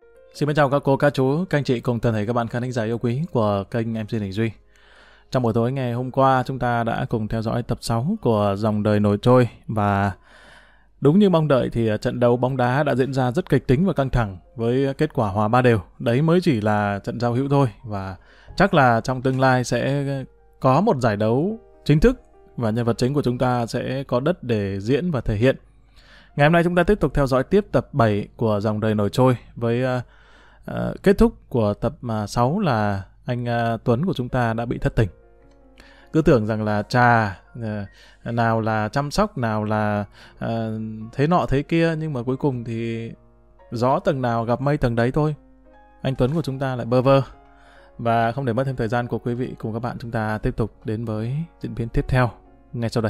Xin chào các cô, các chú, các anh chị cùng toàn thể các bạn khán thính giả yêu quý của kênh MC Đình Duy. Trong buổi tối ngày hôm qua, chúng ta đã cùng theo dõi tập 6 của Dòng đời nổi trôi và đúng như mong đợi thì trận đấu bóng đá đã diễn ra rất kịch tính và căng thẳng với kết quả hòa 3 đều. Đấy mới chỉ là trận giao hữu thôi và chắc là trong tương lai sẽ có một giải đấu chính thức và nhân vật chính của chúng ta sẽ có đất để diễn và thể hiện. Ngày hôm nay chúng ta tiếp tục theo dõi tiếp tập 7 của Dòng đời nổi trôi với kết thúc của tập 6 là anh Tuấn của chúng ta đã bị thất tình. Cứ tưởng rằng là nào là chăm sóc, nào là thế nọ thế kia, nhưng mà cuối cùng thì gió tầng nào gặp mây tầng đấy thôi. Anh Tuấn của chúng ta lại bơ vơ. Và không để mất thêm thời gian của quý vị cùng các bạn, chúng ta tiếp tục đến với diễn biến tiếp theo ngay sau đây.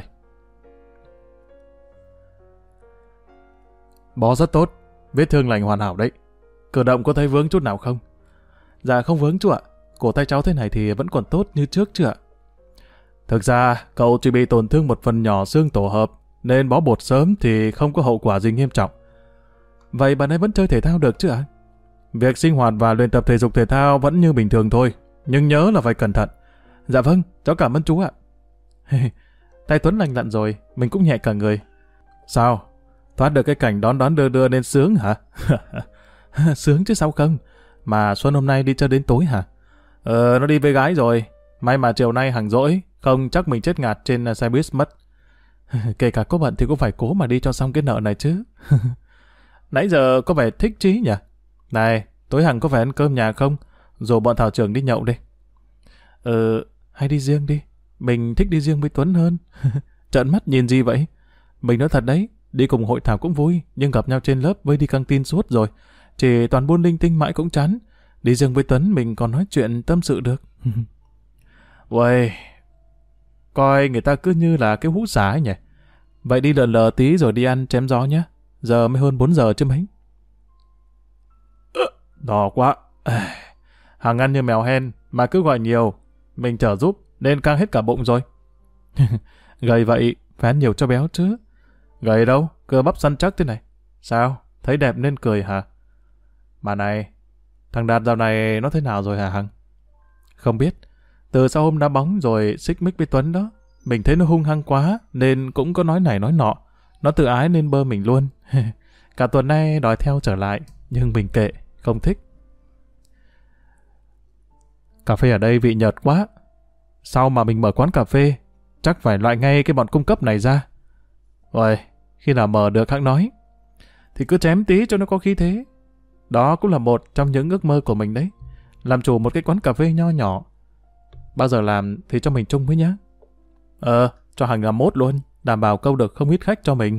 Bó rất tốt, vết thương lành hoàn hảo đấy. Cử động có thấy vướng chút nào không? Dạ không vướng chú ạ. Cổ tay cháu thế này thì vẫn còn tốt như trước chứ ạ? Thực ra cậu chỉ bị tổn thương một phần nhỏ xương tổ hợp, nên bó bột sớm thì không có hậu quả gì nghiêm trọng. Vậy bạn ấy vẫn chơi thể thao được chứ ạ? Việc sinh hoạt và luyện tập thể dục thể thao vẫn như bình thường thôi, nhưng nhớ là phải cẩn thận. Dạ vâng, cháu cảm ơn chú ạ. Tay Tuấn lành lặn rồi, mình cũng nhẹ cả người. Sao? Thoát được cái cảnh đón đưa nên sướng hả? Sướng chứ sao không? Mà Xuân hôm nay đi chơi đến tối hả? Nó đi với gái rồi. May mà chiều nay hàng rỗi, không chắc mình chết ngạt trên xe buýt mất. Kể cả có bận thì cũng phải cố mà đi cho xong cái nợ này chứ. Nãy giờ có vẻ thích chí nhỉ? Này, tối Hằng có phải ăn cơm nhà không? Rồi bọn Thảo trưởng đi nhậu đi. Hay đi riêng đi. Mình thích đi riêng với Tuấn hơn. Trợn mắt nhìn gì vậy? Mình nói thật đấy, đi cùng hội thảo cũng vui, nhưng gặp nhau trên lớp với đi căng tin suốt rồi. Chỉ toàn buôn linh tinh mãi cũng chán. Đi riêng với Tuấn mình còn nói chuyện tâm sự được. Uầy, coi người ta cứ như là cái hũ xả ấy nhỉ. Vậy đi lờ lờ tí rồi đi ăn chém gió nhé. Giờ mới hơn 4 giờ chứ mấy. Đỏ quá. Hàng ăn như mèo hen mà cứ gọi nhiều. Mình chở giúp nên căng hết cả bụng rồi. Gầy vậy phải ăn nhiều cho béo chứ. Gầy đâu, cơ bắp săn chắc thế này. Sao, thấy đẹp nên cười hả? Mà này, thằng Đạt dạo này nó thế nào rồi hả Hằng? Không biết. Từ sau hôm đá bóng rồi xích mích với Tuấn đó, mình thấy nó hung hăng quá nên cũng có nói này nói nọ. Nó tự ái nên bơ mình luôn. Cả tuần nay đòi theo trở lại, nhưng mình kệ, không thích. Cà phê ở đây vị nhợt quá. Sau mà mình mở quán cà phê, chắc phải loại ngay cái bọn cung cấp này ra. Rồi, khi nào mở được hẵng nói. Thì cứ chém tí cho nó có khí thế. Đó cũng là một trong những ước mơ của mình đấy. Làm chủ một cái quán cà phê nho nhỏ. Bao giờ làm thì cho mình chung với nhá. Cho Hằng làm mốt luôn. Đảm bảo câu được không ít khách cho mình.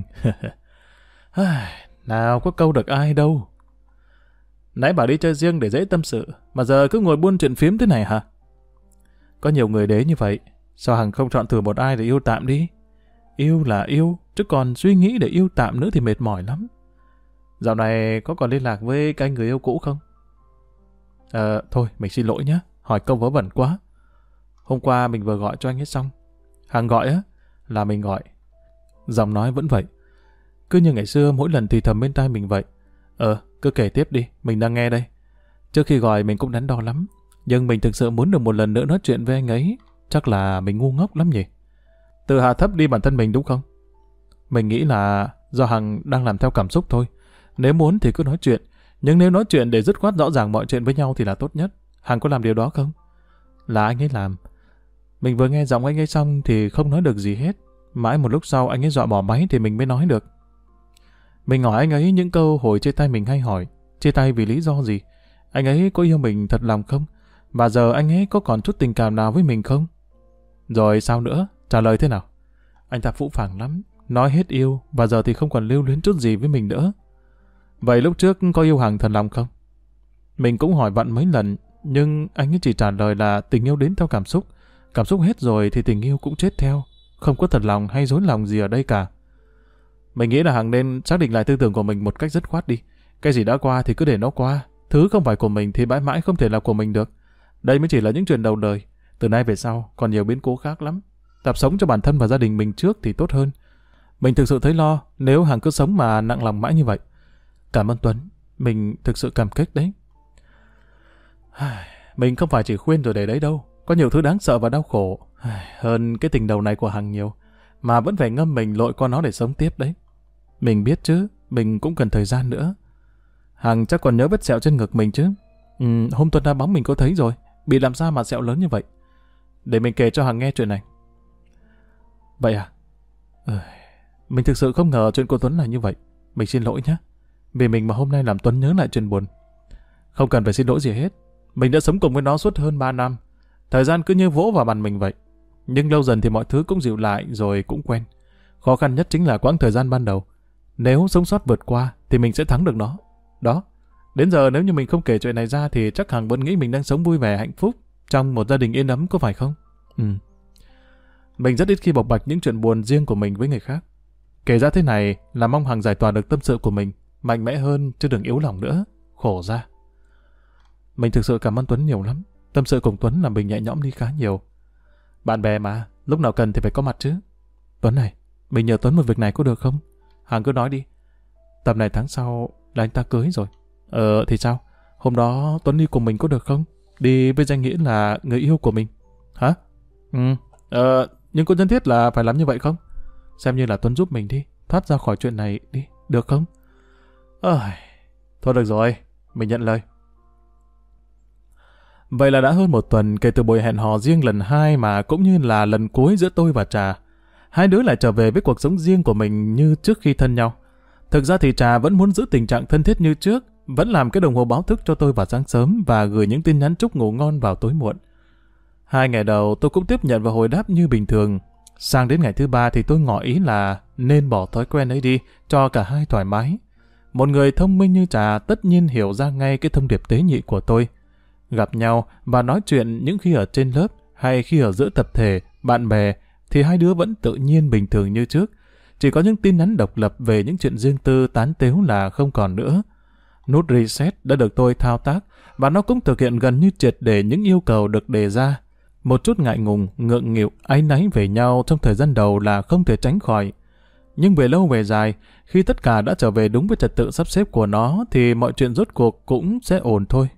Nào có câu được ai đâu. Nãy bảo đi chơi riêng để dễ tâm sự, mà giờ cứ ngồi buôn chuyện phiếm thế này hả? Có nhiều người đế như vậy. Sao Hằng không chọn thử một ai để yêu tạm đi? Yêu là yêu, chứ còn suy nghĩ để yêu tạm nữa thì mệt mỏi lắm. Dạo này có còn liên lạc với cái anh người yêu cũ không? Thôi mình xin lỗi nhé. Hỏi câu vớ vẩn quá. Hôm qua mình vừa gọi cho anh ấy xong. Hằng gọi á, là mình gọi. Giọng nói vẫn vậy. Cứ như ngày xưa mỗi lần thì thầm bên tai mình vậy. Cứ kể tiếp đi, mình đang nghe đây. Trước khi gọi mình cũng đắn đo lắm. Nhưng mình thực sự muốn được một lần nữa nói chuyện với anh ấy. Chắc là mình ngu ngốc lắm nhỉ? Tự hạ thấp đi bản thân mình đúng không? Mình nghĩ là do Hằng đang làm theo cảm xúc thôi. Nếu muốn thì cứ nói chuyện. Nhưng nếu nói chuyện để dứt khoát rõ ràng mọi chuyện với nhau thì là tốt nhất. Hằng có làm điều đó không? Là anh ấy làm. Mình vừa nghe giọng anh ấy xong thì không nói được gì hết. Mãi một lúc sau anh ấy dọa bỏ máy thì mình mới nói được. Mình hỏi anh ấy những câu hồi chia tay mình hay hỏi. Chia tay vì lý do gì? Anh ấy có yêu mình thật lòng không? Và giờ anh ấy có còn chút tình cảm nào với mình không? Rồi sao nữa? Trả lời thế nào? Anh ta phũ phàng lắm. Nói hết yêu và giờ thì không còn lưu luyến chút gì với mình nữa. Vậy lúc trước có yêu Hằng thật lòng không? Mình cũng hỏi vặn mấy lần, nhưng anh ấy chỉ trả lời là tình yêu đến theo cảm xúc. Cảm xúc hết rồi thì tình yêu cũng chết theo. Không có thật lòng hay dối lòng gì ở đây cả. Mình nghĩ là Hằng nên xác định lại tư tưởng của mình một cách dứt khoát đi. Cái gì đã qua thì cứ để nó qua. Thứ không phải của mình thì mãi mãi không thể là của mình được. Đây mới chỉ là những chuyện đầu đời. Từ nay về sau còn nhiều biến cố khác lắm. Tập sống cho bản thân và gia đình mình trước thì tốt hơn. Mình thực sự thấy lo nếu Hằng cứ sống mà nặng lòng mãi như vậy. Cảm ơn Tuấn. Mình thực sự cảm kích đấy. Mình không phải chỉ khuyên rồi để đấy đâu. Có nhiều thứ đáng sợ và đau khổ hơn cái tình đầu này của Hằng nhiều. Mà vẫn phải ngâm mình lội qua nó để sống tiếp đấy. Mình biết chứ, mình cũng cần thời gian nữa. Hằng chắc còn nhớ vết sẹo trên ngực mình chứ. Hôm Tuấn đá bóng mình có thấy rồi. Bị làm sao mà sẹo lớn như vậy? Để mình kể cho Hằng nghe chuyện này. Vậy à? Mình thực sự không ngờ chuyện của Tuấn là như vậy. Mình xin lỗi nhé. Vì mình mà hôm nay làm Tuấn nhớ lại chuyện buồn. Không cần phải xin lỗi gì hết. Mình đã sống cùng với nó suốt hơn 3 năm. Thời gian cứ như vỗ vào bàn mình vậy. Nhưng lâu dần thì mọi thứ cũng dịu lại rồi cũng quen. Khó khăn nhất chính là quãng thời gian ban đầu. Nếu sống sót vượt qua thì mình sẽ thắng được nó. Đó. Đến giờ nếu như mình không kể chuyện này ra thì chắc Hằng vẫn nghĩ mình đang sống vui vẻ hạnh phúc trong một gia đình yên ấm, có phải không? Mình rất ít khi bộc bạch những chuyện buồn riêng của mình với người khác. Kể ra thế này là mong Hằng giải tỏa được tâm sự của mình, mạnh mẽ hơn chứ đừng yếu lòng nữa. Khổ ra. Mình thực sự cảm ơn Tuấn nhiều lắm. Tâm sự cùng Tuấn làm mình nhẹ nhõm đi khá nhiều. Bạn bè mà, lúc nào cần thì phải có mặt chứ. Tuấn này, mình nhờ Tuấn một việc này có được không? Hằng cứ nói đi. Tầm này tháng sau là anh ta cưới rồi. Thì sao? Hôm đó Tuấn đi cùng mình có được không? Đi với danh nghĩa là người yêu của mình. Hả? Nhưng có nhất thiết là phải làm như vậy không? Xem như là Tuấn giúp mình đi. Thoát ra khỏi chuyện này đi. Được không? Thôi được rồi. Mình nhận lời. Vậy là đã hơn một tuần kể từ buổi hẹn hò riêng lần 2 mà cũng như là lần cuối giữa tôi và Trà. Hai đứa lại trở về với cuộc sống riêng của mình như trước khi thân nhau. Thực ra thì Trà vẫn muốn giữ tình trạng thân thiết như trước, vẫn làm cái đồng hồ báo thức cho tôi vào sáng sớm và gửi những tin nhắn chúc ngủ ngon vào tối muộn. 2 ngày đầu tôi cũng tiếp nhận và hồi đáp như bình thường. Sang đến ngày thứ 3 thì tôi ngỏ ý là nên bỏ thói quen ấy đi, cho cả hai thoải mái. Một người thông minh như Trà tất nhiên hiểu ra ngay cái thông điệp tế nhị của tôi. Gặp nhau và nói chuyện những khi ở trên lớp hay khi ở giữa tập thể, bạn bè thì hai đứa vẫn tự nhiên bình thường như trước. Chỉ có những tin nhắn độc lập về những chuyện riêng tư tán tếu là không còn nữa. Nút reset đã được tôi thao tác và nó cũng thực hiện gần như triệt để những yêu cầu được đề ra. Một chút ngại ngùng, ngượng nghịu, áy náy về nhau trong thời gian đầu là không thể tránh khỏi. Nhưng về lâu về dài, khi tất cả đã trở về đúng với trật tự sắp xếp của nó thì mọi chuyện rốt cuộc cũng sẽ ổn thôi.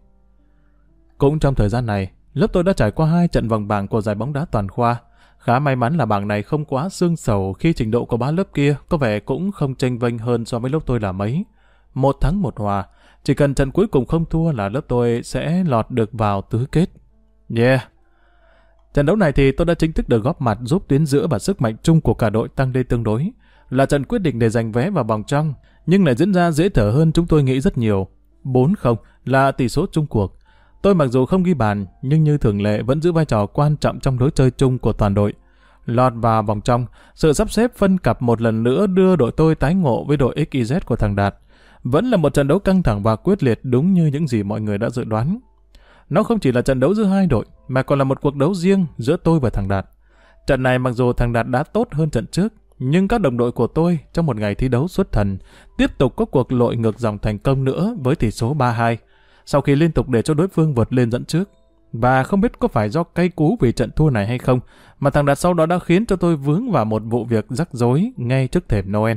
Cũng trong thời gian này, lớp tôi đã trải qua 2 trận vòng bảng của giải bóng đá toàn khoa. Khá may mắn là bảng này không quá xương sầu khi trình độ của 3 lớp kia có vẻ cũng không chênh vênh hơn so với lớp tôi là mấy. 1 thắng 1 hòa, chỉ cần trận cuối cùng không thua là lớp tôi sẽ lọt được vào tứ kết. Yeah! Trận đấu này thì tôi đã chính thức được góp mặt giúp tuyến giữa và sức mạnh chung của cả đội tăng lên tương đối. Là trận quyết định để giành vé vào vòng trong, nhưng lại diễn ra dễ thở hơn chúng tôi nghĩ rất nhiều. 4-0 là tỷ số chung cuộc. Tôi mặc dù không ghi bàn, nhưng như thường lệ vẫn giữ vai trò quan trọng trong lối chơi chung của toàn đội. Lọt vào vòng trong, sự sắp xếp phân cặp một lần nữa đưa đội tôi tái ngộ với đội XYZ của thằng Đạt. Vẫn là một trận đấu căng thẳng và quyết liệt đúng như những gì mọi người đã dự đoán. Nó không chỉ là trận đấu giữa hai đội, mà còn là một cuộc đấu riêng giữa tôi và thằng Đạt. Trận này mặc dù thằng Đạt đã tốt hơn trận trước, nhưng các đồng đội của tôi trong một ngày thi đấu xuất thần tiếp tục có cuộc lội ngược dòng thành công nữa với tỷ số 3-2. Sau khi liên tục để cho đối phương vượt lên dẫn trước. Và không biết có phải do cay cú vì trận thua này hay không, mà thằng Đạt sau đó đã khiến cho tôi vướng vào một vụ việc rắc rối ngay trước thềm Noel.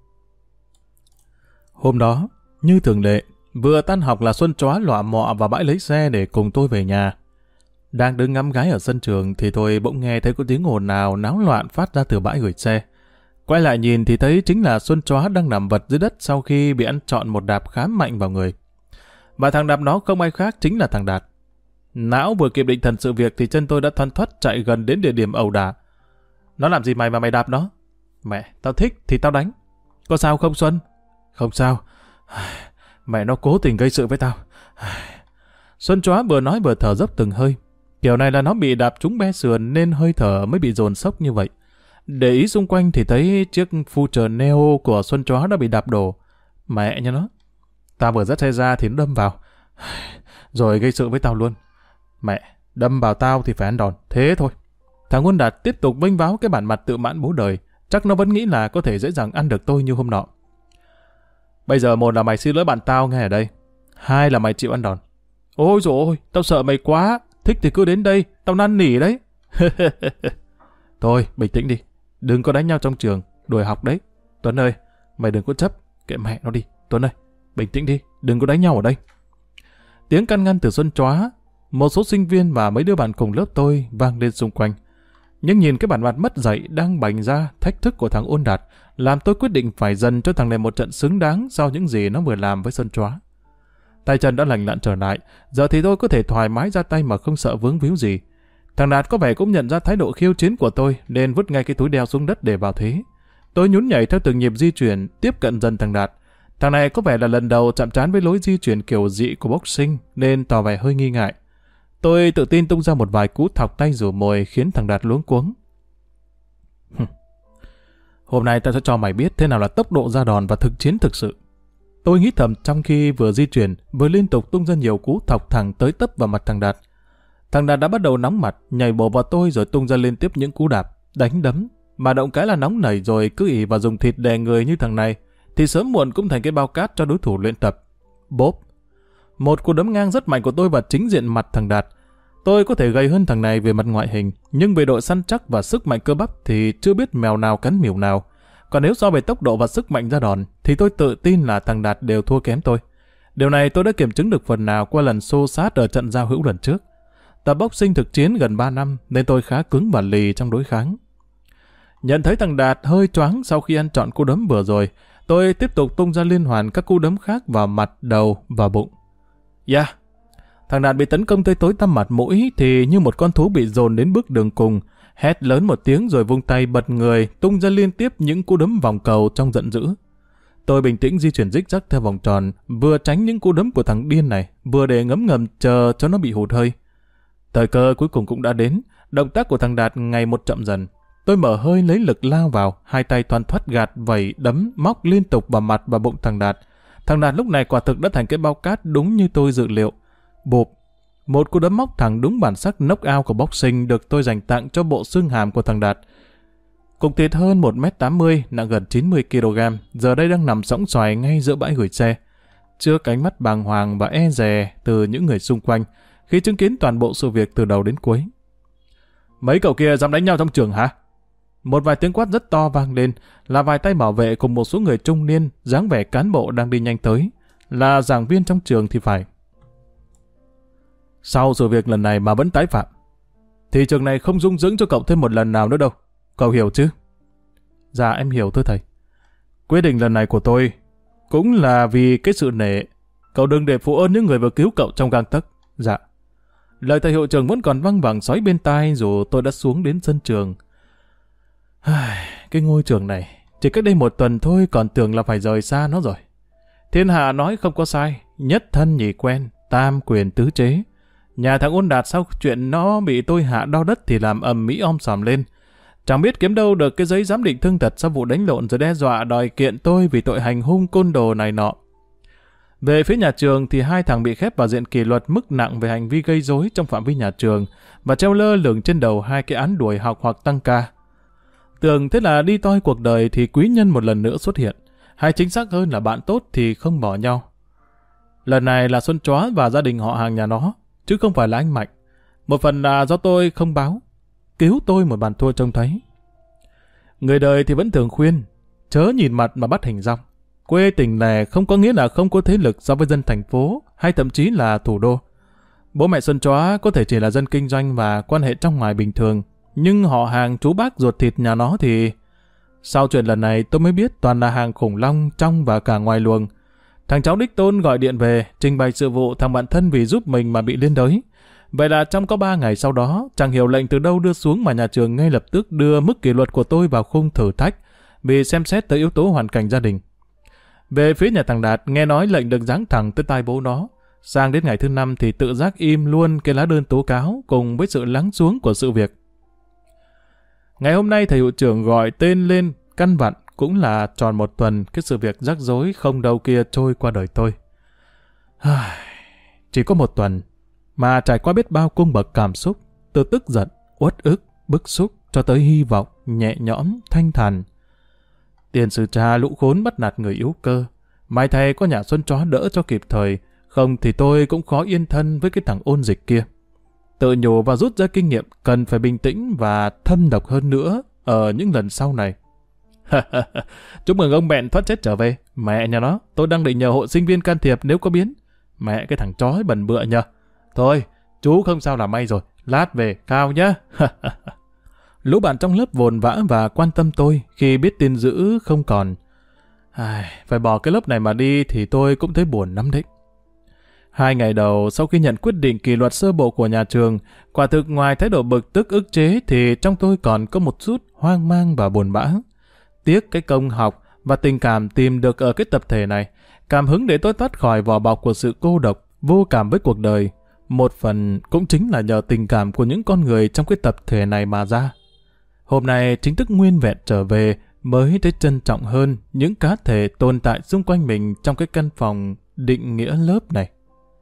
Hôm đó, như thường lệ, vừa tan học là Xuân chóa lọa mọ vào bãi lấy xe để cùng tôi về nhà. Đang đứng ngắm gái ở sân trường thì tôi bỗng nghe thấy có tiếng ồn ào náo loạn phát ra từ bãi gửi xe. Quay lại nhìn thì thấy chính là Xuân chóa đang nằm vật dưới đất sau khi bị ăn trọn một đạp khá mạnh vào người. Và thằng đạp nó không ai khác chính là thằng Đạt. Não vừa kịp định thần sự việc thì chân tôi đã thoăn thoắt chạy gần đến địa điểm ẩu đả. Nó làm gì mày mà mày đạp nó? Mẹ, tao thích thì tao đánh. Có sao không Xuân? Không sao. Mẹ nó cố tình gây sự với tao. Xuân chóa vừa nói vừa thở dốc từng hơi. Kiểu này là nó bị đạp trúng be sườn nên hơi thở mới bị dồn sốc như vậy. Để ý xung quanh thì thấy chiếc Future Neo của Xuân chóa đã bị đạp đổ. Mẹ nha nó. Tao vừa dắt xe ra thì nó đâm vào. Rồi gây sự với tao luôn. Mẹ, đâm vào tao thì phải ăn đòn. Thế thôi. Thằng Quân Đạt tiếp tục vênh váo cái bản mặt tự mãn bố đời. Chắc nó vẫn nghĩ là có thể dễ dàng ăn được tôi như hôm nọ. Bây giờ một là mày xin lỗi bạn tao ngay ở đây. 2 là mày chịu ăn đòn. Ôi dồi ôi, tao sợ mày quá. Thích thì cứ đến đây, tao năn nỉ đấy. Thôi, bình tĩnh đi. Đừng có đánh nhau trong trường, đuổi học đấy. Tuấn ơi, mày đừng có chấp. Kệ mẹ nó đi. Tuấn ơi, bình tĩnh đi, đừng có đánh nhau ở đây. Tiếng can ngăn từ Xuân Chóa, một số sinh viên và mấy đứa bạn cùng lớp tôi vang lên xung quanh. Nhưng nhìn cái bản mặt mất dạy đang bày ra thách thức của thằng Ôn Đạt, làm tôi quyết định phải dần cho thằng này một trận xứng đáng sau những gì nó vừa làm với Xuân Chóa. Tay chân đã lành lặn trở lại, giờ thì tôi có thể thoải mái ra tay mà không sợ vướng víu gì. Thằng Đạt có vẻ cũng nhận ra thái độ khiêu chiến của tôi nên vứt ngay cái túi đeo xuống đất để vào thế. Tôi nhún nhảy theo từng nhịp di chuyển, tiếp cận dần thằng Đạt. Thằng này có vẻ là lần đầu chạm trán với lối di chuyển kiểu dị của boxing nên tỏ vẻ hơi nghi ngại. Tôi tự tin tung ra một vài cú thọc tay rủ mồi khiến thằng Đạt luống cuống. Hôm nay tao sẽ cho mày biết thế nào là tốc độ ra đòn và thực chiến thực sự. Tôi nghĩ thầm trong khi vừa di chuyển, vừa liên tục tung ra nhiều cú thọc thẳng tới tấp vào mặt thằng Đạt. Thằng Đạt đã bắt đầu nóng mặt, nhảy bổ vào tôi rồi tung ra liên tiếp những cú đạp, đánh đấm. Mà động cái là nóng nảy rồi cứ ỉ và dùng thịt đè người như thằng này, thì sớm muộn cũng thành cái bao cát cho đối thủ luyện tập. Bốp! Một cú đấm ngang rất mạnh của tôi vào chính diện mặt thằng Đạt. Tôi có thể gầy hơn thằng này về mặt ngoại hình, nhưng về độ săn chắc và sức mạnh cơ bắp thì chưa biết mèo nào cắn miểu nào. Còn nếu so về tốc độ và sức mạnh ra đòn, thì tôi tự tin là thằng Đạt đều thua kém tôi. Điều này tôi đã kiểm chứng được phần nào qua lần xô sát ở trận giao hữu lần trước. Tập boxing thực chiến gần 3 năm nên tôi khá cứng và lì trong đối kháng. Nhận thấy thằng Đạt hơi choáng sau khi ăn trọn cú đấm vừa rồi, tôi tiếp tục tung ra liên hoàn các cú đấm khác vào mặt, đầu và bụng. Thằng Đạt bị tấn công tới tối tăm mặt mũi thì như một con thú bị dồn đến bước đường cùng, hét lớn một tiếng rồi vung tay bật người, tung ra liên tiếp những cú đấm vòng cầu trong giận dữ. Tôi bình tĩnh di chuyển rích rắc theo vòng tròn, vừa tránh những cú đấm của thằng điên này, vừa để ngấm ngầm chờ cho nó bị hụt hơi. Thời cơ cuối cùng cũng đã đến, động tác của thằng Đạt ngày một chậm dần. Tôi mở hơi lấy lực lao vào, hai tay thoăn thoắt gạt, vẩy, đấm, móc liên tục vào mặt và bụng thằng Đạt. Thằng Đạt lúc này quả thực đã thành cái bao cát đúng như tôi dự liệu. Bụp! Một cú đấm móc thẳng đúng bản sắc knock-out của boxing được tôi dành tặng cho bộ xương hàm của thằng Đạt. Cục thịt hơn 1m80, nặng gần 90kg, giờ đây đang nằm sõng xoài ngay giữa bãi gửi xe. Trước ánh mắt bàng hoàng và e dè từ những người xung quanh, khi chứng kiến toàn bộ sự việc từ đầu đến cuối. Mấy cậu kia dám đánh nhau trong trường hả? Một vài tiếng quát rất to vang lên, là vài tay bảo vệ cùng một số người trung niên, dáng vẻ cán bộ đang đi nhanh tới. Là giảng viên trong trường thì phải. Sau sự việc lần này mà vẫn tái phạm, thì trường này không dung dưỡng cho cậu thêm một lần nào nữa đâu. Cậu hiểu chứ? Dạ em hiểu thưa thầy. Quyết định lần này của tôi cũng là vì cái sự nể. Cậu đừng để phụ ơn những người vừa cứu cậu trong gang tấc. Dạ. Lời thầy hiệu trưởng vẫn còn văng vẳng sói bên tai dù tôi đã xuống đến sân trường. Cái ngôi trường này, chỉ cách đây 1 tuần thôi còn tưởng là phải rời xa nó rồi. Thiên hạ nói không có sai, nhất thân nhì quen, tam quyền tứ chế. Nhà thằng Ôn Đạt sau chuyện nó bị tôi hạ đau đất thì làm ầm mỹ sòm lên. Chẳng biết kiếm đâu được cái giấy giám định thương tật sau vụ đánh lộn rồi đe dọa đòi kiện tôi vì tội hành hung côn đồ này nọ. Về phía nhà trường thì 2 thằng bị khép vào diện kỷ luật mức nặng về hành vi gây rối trong phạm vi nhà trường và treo lơ lửng trên đầu 2 cái án đuổi học hoặc tăng ca. Tưởng thế là đi toi cuộc đời thì quý nhân một lần nữa xuất hiện, hay chính xác hơn là bạn tốt thì không bỏ nhau. Lần này là Xuân Chóa và gia đình họ hàng nhà nó, chứ không phải là anh Mạnh. Một phần là do tôi không báo, cứu tôi một bàn thua trông thấy. Người đời thì vẫn thường khuyên, chớ nhìn mặt mà bắt hình dong. Quê tỉnh lẻ không có nghĩa là không có thế lực so với dân thành phố hay thậm chí là thủ đô. Bố mẹ Xuân Chóa có thể chỉ là dân kinh doanh và quan hệ trong ngoài bình thường, nhưng họ hàng chú bác ruột thịt nhà nó thì... Sau chuyện lần này tôi mới biết toàn là hàng khủng long trong và cả ngoài luồng. Thằng cháu đích tôn gọi điện về, trình bày sự vụ thằng bạn thân vì giúp mình mà bị liên đới. Vậy là trong có 3 ngày sau đó, chẳng hiểu lệnh từ đâu đưa xuống mà nhà trường ngay lập tức đưa mức kỷ luật của tôi vào khung thử thách vì xem xét tới yếu tố hoàn cảnh gia đình. Về phía nhà thằng Đạt, nghe nói lệnh được giáng thẳng tới tai bố nó. Sang đến ngày thứ 5 thì tự giác im luôn cái lá đơn tố cáo cùng với sự lắng xuống của sự việc. Ngày hôm nay thầy hiệu trưởng gọi tên lên căn vặn cũng là tròn 1 tuần cái sự việc rắc rối không đâu kia trôi qua đời tôi. Chỉ có 1 tuần mà trải qua biết bao cung bậc cảm xúc, từ tức giận, uất ức, bức xúc cho tới hy vọng, nhẹ nhõm, thanh thản. Tiền sử cha lũ khốn bắt nạt người yếu cơ, may thầy có nhà Xuân Chóa đỡ cho kịp thời, không thì tôi cũng khó yên thân với cái thằng ôn dịch kia. Tự nhủ và rút ra kinh nghiệm cần phải bình tĩnh và thâm độc hơn nữa ở những lần sau này. Chúc mừng ông Bẹn thoát chết trở về. Mẹ nhà nó, tôi đang định nhờ hội sinh viên can thiệp nếu có biến. Mẹ cái thằng chó bẩn bựa nhờ. Thôi, chú không sao là may rồi. Lát về, cao nhá. Lũ bạn trong lớp vồn vã và quan tâm tôi khi biết tin dữ không còn. Phải bỏ cái lớp này mà đi thì tôi cũng thấy buồn lắm đấy. 2 ngày đầu sau khi nhận quyết định kỷ luật sơ bộ của nhà trường, quả thực ngoài thái độ bực tức ức chế thì trong tôi còn có một chút hoang mang và buồn bã. Tiếc cái công học và tình cảm tìm được ở cái tập thể này, cảm hứng để tôi thoát khỏi vỏ bọc của sự cô độc, vô cảm với cuộc đời. Một phần cũng chính là nhờ tình cảm của những con người trong cái tập thể này mà ra. Hôm nay chính thức nguyên vẹn trở về mới thấy trân trọng hơn những cá thể tồn tại xung quanh mình trong cái căn phòng định nghĩa lớp này.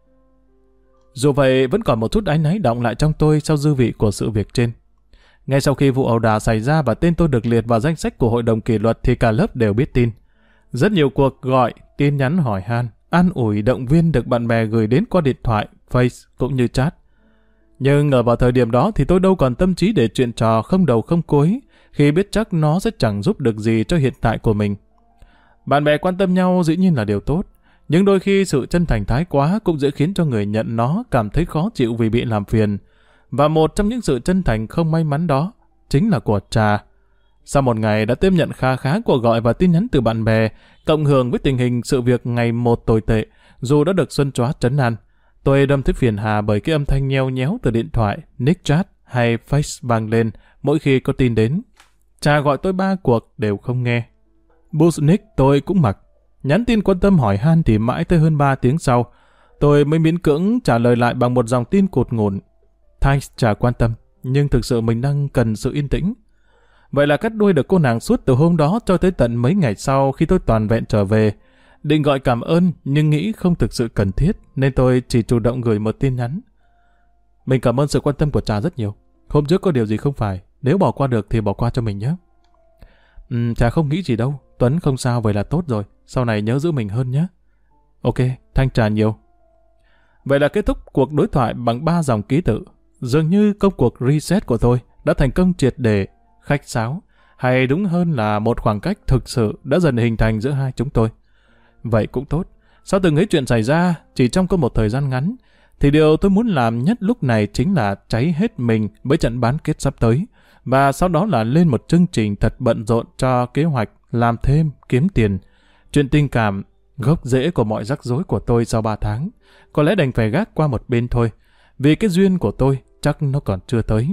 Dù vậy vẫn còn một chút áy náy đọng lại trong tôi sau dư vị của sự việc trên. Ngay sau khi vụ ẩu đả xảy ra và tên tôi được liệt vào danh sách của hội đồng kỷ luật thì cả lớp đều biết tin. Rất nhiều cuộc gọi, tin nhắn hỏi han, an ủi động viên được bạn bè gửi đến qua điện thoại, Face cũng như chat. Nhưng ở vào thời điểm đó thì tôi đâu còn tâm trí để chuyện trò không đầu không cuối, khi biết chắc nó sẽ chẳng giúp được gì cho hiện tại của mình. Bạn bè quan tâm nhau dĩ nhiên là điều tốt, nhưng đôi khi sự chân thành thái quá cũng dễ khiến cho người nhận nó cảm thấy khó chịu vì bị làm phiền. Và một trong những sự chân thành không may mắn đó chính là của Trà. Sau một ngày đã tiếp nhận kha khá cuộc gọi và tin nhắn từ bạn bè, cộng hưởng với tình hình sự việc ngày một tồi tệ, dù đã được Xuân Chóa trấn an, tôi đâm thấy phiền hà bởi cái âm thanh nheo nhéo từ điện thoại, nick chat hay Face vang lên mỗi khi có tin đến. Trà gọi tôi 3 cuộc đều không nghe. Boost nick tôi cũng mặc. Nhắn tin quan tâm hỏi han thì mãi tới hơn 3 tiếng sau, tôi mới miễn cưỡng trả lời lại bằng một dòng tin cụt ngủn. Thanks Trà quan tâm, nhưng thực sự mình đang cần sự yên tĩnh. Vậy là cắt đuôi được cô nàng suốt từ hôm đó cho tới tận mấy ngày sau khi tôi toàn vẹn trở về. Định gọi cảm ơn nhưng nghĩ không thực sự cần thiết nên tôi chỉ chủ động gửi một tin nhắn. Mình cảm ơn sự quan tâm của Trà rất nhiều. Hôm trước có điều gì không phải, nếu bỏ qua được thì bỏ qua cho mình nhé. Trà không nghĩ gì đâu, Tuấn không sao vậy là tốt rồi, sau này nhớ giữ mình hơn nhé. Ok, thank Trà nhiều. Vậy là kết thúc cuộc đối thoại bằng 3 dòng ký tự. Dường như công cuộc reset của tôi đã thành công triệt để, khách sáo, hay đúng hơn là một khoảng cách thực sự đã dần hình thành giữa hai chúng tôi. Vậy cũng tốt, sau từng ấy chuyện xảy ra chỉ trong có một thời gian ngắn, thì điều tôi muốn làm nhất lúc này chính là cháy hết mình với trận bán kết sắp tới, và sau đó là lên một chương trình thật bận rộn cho kế hoạch làm thêm, kiếm tiền. Chuyện tình cảm, gốc rễ của mọi rắc rối của tôi sau 3 tháng, có lẽ đành phải gác qua một bên thôi, vì cái duyên của tôi chắc nó còn chưa tới.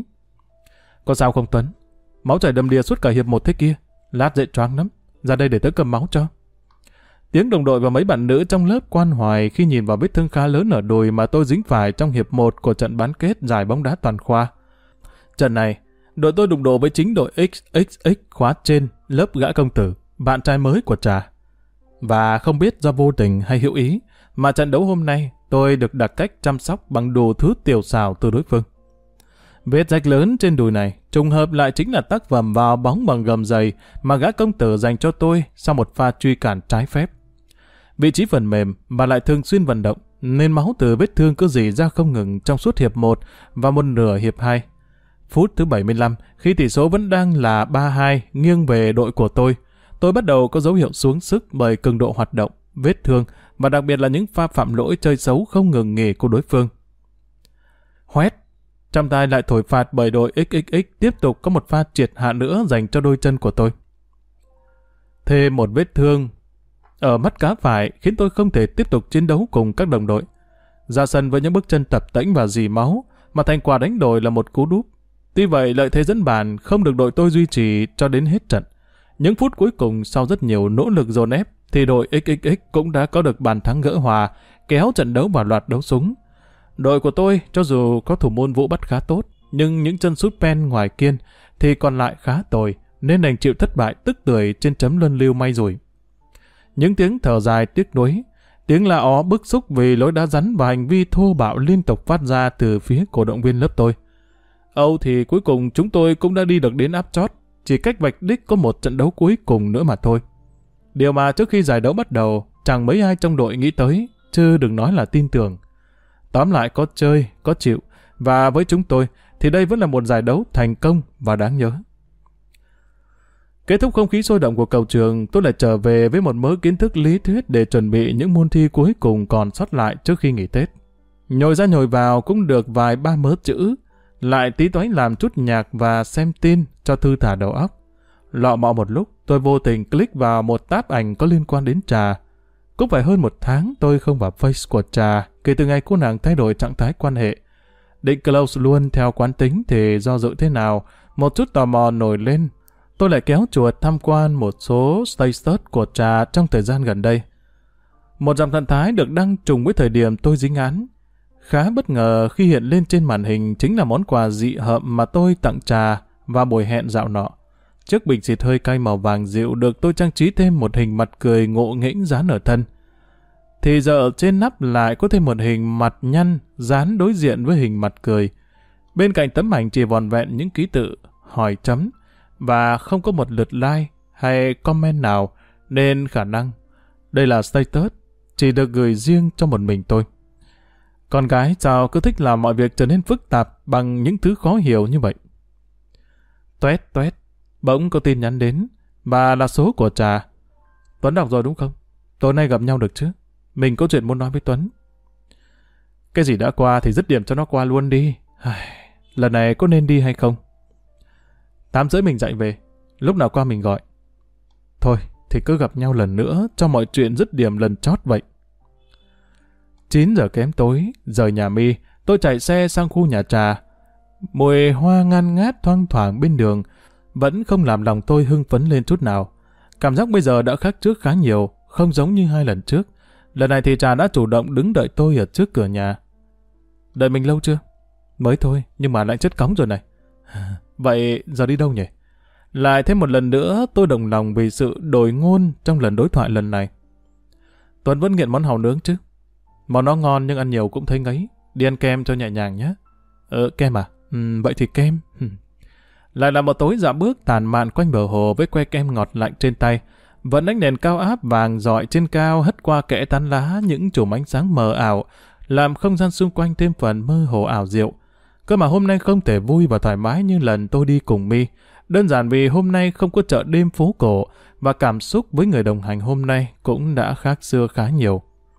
Có sao không Tuấn? Máu chảy đầm đìa suốt cả hiệp 1 thế kia, lát dậy choáng lắm, ra đây để tớ cầm máu cho. Tiếng đồng đội và mấy bạn nữ trong lớp quan hoài khi nhìn vào vết thương khá lớn ở đùi mà tôi dính phải trong hiệp 1 của trận bán kết giải bóng đá toàn khoa. Trận này, đội tôi đụng độ với chính đội XXX khóa trên lớp gã công tử, bạn trai mới của Trà. Và không biết do vô tình hay hữu ý, mà trận đấu hôm nay tôi được đặt cách chăm sóc bằng đủ thứ tiểu xảo từ đối phương. Vết rách lớn trên đùi này trùng hợp lại chính là tác phẩm vào bóng bằng gầm giày mà gã công tử dành cho tôi sau một pha truy cản trái phép. Vị trí phần mềm và lại thường xuyên vận động nên máu từ vết thương cứ rỉ ra không ngừng trong suốt hiệp 1 và một nửa hiệp 2. Phút thứ 75, khi tỷ số vẫn đang là 3-2 nghiêng về đội của tôi bắt đầu có dấu hiệu xuống sức bởi cường độ hoạt động, vết thương và đặc biệt là những pha phạm lỗi chơi xấu không ngừng nghỉ của đối phương. Hoét, trong tay lại thổi phạt bởi đội XXX tiếp tục có một pha triệt hạ nữa dành cho đôi chân của tôi. Thêm một vết thương ở mắt cá phải khiến tôi không thể tiếp tục chiến đấu cùng các đồng đội. Ra sân với những bước chân tập tễnh và rỉ máu, mà thành quả đánh đổi là một cú đúp. Tuy vậy lợi thế dẫn bàn không được đội tôi duy trì cho đến hết trận. Những phút cuối cùng sau rất nhiều nỗ lực dồn ép thì đội XXX cũng đã có được bàn thắng gỡ hòa, kéo trận đấu vào loạt đấu súng. Đội của tôi cho dù có thủ môn Vũ bắt khá tốt, nhưng những chân sút pen ngoài kiên thì còn lại khá tồi, nên đành chịu thất bại tức tưởi trên chấm luân lưu may rủi. Những tiếng thở dài tiếc nuối, tiếng la ó bức xúc vì lối đá rắn và hành vi thô bạo liên tục phát ra từ phía cổ động viên lớp tôi. Âu thì cuối cùng chúng tôi cũng đã đi được đến áp chót, chỉ cách vạch đích có một trận đấu cuối cùng nữa mà thôi. Điều mà trước khi giải đấu bắt đầu, chẳng mấy ai trong đội nghĩ tới, chứ đừng nói là tin tưởng. Tóm lại có chơi, có chịu, và với chúng tôi thì đây vẫn là một giải đấu thành công và đáng nhớ. Kết thúc không khí sôi động của cầu trường, tôi lại trở về với một mớ kiến thức lý thuyết để chuẩn bị những môn thi cuối cùng còn sót lại trước khi nghỉ Tết. Nhồi ra nhồi vào cũng được vài ba mớ chữ, lại tí toán làm chút nhạc và xem tin cho thư thả đầu óc. Lọ mọ một lúc, tôi vô tình click vào một tab ảnh có liên quan đến Trà. Cũng phải hơn 1 tháng tôi không vào Face của Trà kể từ ngày cô nàng thay đổi trạng thái quan hệ. Định close luôn theo quán tính thì do dự thế nào, một chút tò mò nổi lên. Tôi lại kéo chuột tham quan một số status của Trà trong thời gian gần đây. Một dòng thần thái được đăng trùng với thời điểm tôi dính án. Khá bất ngờ khi hiện lên trên màn hình chính là món quà dị hợm mà tôi tặng Trà vào buổi hẹn dạo nọ. Chiếc bình xịt hơi cay màu vàng dịu được tôi trang trí thêm một hình mặt cười ngộ nghĩnh dán ở thân. Thì giờ trên nắp lại có thêm một hình mặt nhăn dán đối diện với hình mặt cười. Bên cạnh tấm ảnh chỉ vòn vẹn những ký tự, hỏi chấm, và không có một lượt like hay comment nào, nên khả năng đây là status chỉ được gửi riêng cho một mình tôi. Con gái sao cứ thích làm mọi việc trở nên phức tạp bằng những thứ khó hiểu như vậy. Toét toét, bỗng có tin nhắn đến, và là số của Trà. Tuấn đọc rồi đúng không? Tối nay gặp nhau được chứ? Mình có chuyện muốn nói với Tuấn. Cái gì đã qua thì dứt điểm cho nó qua luôn đi. Lần này có nên đi hay không? 8:30 mình dậy về, lúc nào qua mình gọi. Thôi thì cứ gặp nhau lần nữa cho mọi chuyện dứt điểm lần chót vậy. 9 giờ kém tối, rời nhà Mi, tôi chạy xe sang khu nhà Trà. Mùi hoa ngăn ngát thoang thoảng bên đường vẫn không làm lòng tôi hưng phấn lên chút nào. Cảm giác bây giờ đã khác trước khá nhiều, không giống như 2 lần trước. Lần này thì Trà đã chủ động đứng đợi tôi ở trước cửa nhà. Đợi mình lâu chưa? Mới thôi, nhưng mà lại chất cóng rồi này. Vậy giờ đi đâu nhỉ? Lại thêm một lần nữa tôi đồng lòng vì sự đổi ngôn trong lần đối thoại lần này. Tuấn vẫn nghiện món hàu nướng chứ? Món nó ngon nhưng ăn nhiều cũng thấy ngấy. Đi ăn kem cho nhẹ nhàng nhé. Kem à? Vậy thì kem. Lại là một tối dạo bước tàn mạn quanh bờ hồ với que kem ngọt lạnh trên tay. Vẫn ánh đèn cao áp vàng rọi trên cao hất qua kẽ tán lá những chùm ánh sáng mờ ảo, làm không gian xung quanh thêm phần mơ hồ ảo diệu. Cơ mà hôm nay không thể vui và thoải mái như lần tôi đi cùng Mi. Đơn giản vì hôm nay không có chợ đêm phố cổ, và cảm xúc với người đồng hành hôm nay cũng đã khác xưa khá nhiều.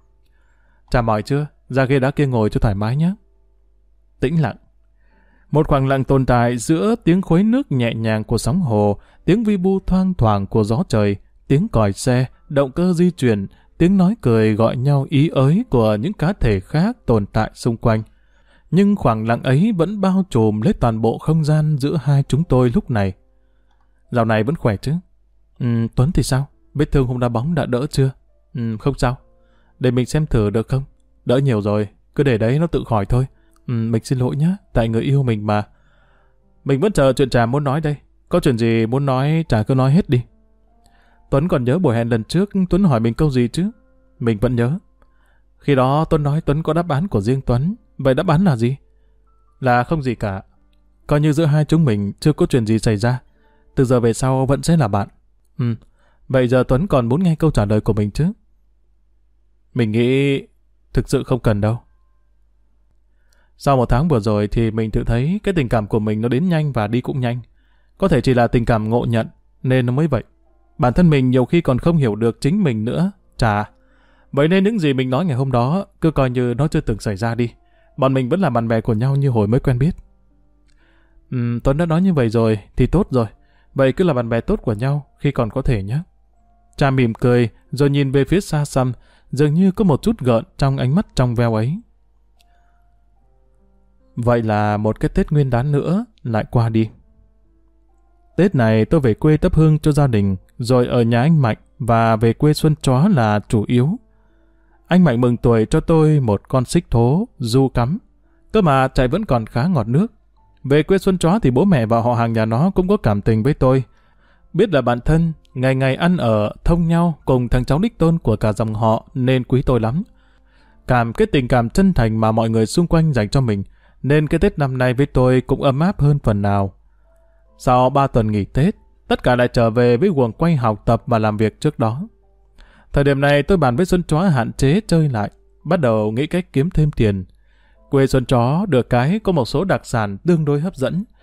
Trà mỏi chưa? Ra ghế đá kia ngồi cho thoải mái nhé. Tĩnh lặng. Một khoảng lặng tồn tại giữa tiếng khuấy nước nhẹ nhàng của sóng hồ, tiếng vi bu thoang thoảng của gió trời, tiếng còi xe, động cơ di chuyển, tiếng nói cười gọi nhau ý ới của những cá thể khác tồn tại xung quanh. Nhưng khoảng lặng ấy vẫn bao trùm lấy toàn bộ không gian giữa hai chúng tôi lúc này. Dạo này vẫn khỏe chứ? Tuấn thì sao? Vết thương hôm đá bóng đã đỡ chưa? Không sao. Để mình xem thử được không? Đỡ nhiều rồi, cứ để đấy nó tự khỏi thôi. Mình xin lỗi nhé, tại người yêu mình mà. Mình vẫn chờ chuyện Trà muốn nói đây. Có chuyện gì muốn nói, Trà cứ nói hết đi. Tuấn còn nhớ buổi hẹn lần trước Tuấn hỏi mình câu gì chứ? Mình vẫn nhớ. Khi đó Tuấn nói Tuấn có đáp án của riêng Tuấn. Vậy đáp án là gì? Là không gì cả. Coi như giữa hai chúng mình chưa có chuyện gì xảy ra. Từ giờ về sau vẫn sẽ là bạn. Vậy giờ Tuấn còn muốn nghe câu trả lời của mình chứ? Mình nghĩ thực sự không cần đâu. Sau 1 tháng vừa rồi thì mình tự thấy cái tình cảm của mình nó đến nhanh và đi cũng nhanh. Có thể chỉ là tình cảm ngộ nhận nên nó mới vậy. Bản thân mình nhiều khi còn không hiểu được chính mình nữa. Chà. Vậy nên những gì mình nói ngày hôm đó cứ coi như nó chưa từng xảy ra đi. Bọn mình vẫn là bạn bè của nhau như hồi mới quen biết. Tuấn đã nói như vậy rồi thì tốt rồi. Vậy cứ là bạn bè tốt của nhau khi còn có thể nhé. Trà mỉm cười rồi nhìn về phía xa xăm, dường như có một chút gợn trong ánh mắt trong veo ấy. Vậy là một cái Tết Nguyên Đán nữa lại qua đi. Tết này tôi về quê thắp hương cho gia đình, rồi ở nhà anh Mạnh và về quê Xuân Chó là chủ yếu. Anh Mạnh mừng tuổi cho tôi một con xích thố, du cắm. Cơ mà chạy vẫn còn khá ngọt nước. Về quê Xuân Chó thì bố mẹ và họ hàng nhà nó cũng có cảm tình với tôi. Biết là bạn thân, ngày ngày ăn ở, thông nhau cùng thằng cháu đích tôn của cả dòng họ nên quý tôi lắm. Cảm cái tình cảm chân thành mà mọi người xung quanh dành cho mình, nên cái Tết năm nay với tôi cũng ấm áp hơn phần nào. Sau 3 tuần nghỉ Tết, tất cả lại trở về với guồng quay học tập và làm việc trước đó. Thời điểm này tôi bàn với Xuân Chó hạn chế chơi lại, bắt đầu nghĩ cách kiếm thêm tiền. Quê Xuân Chó được cái có một số đặc sản tương đối hấp dẫn.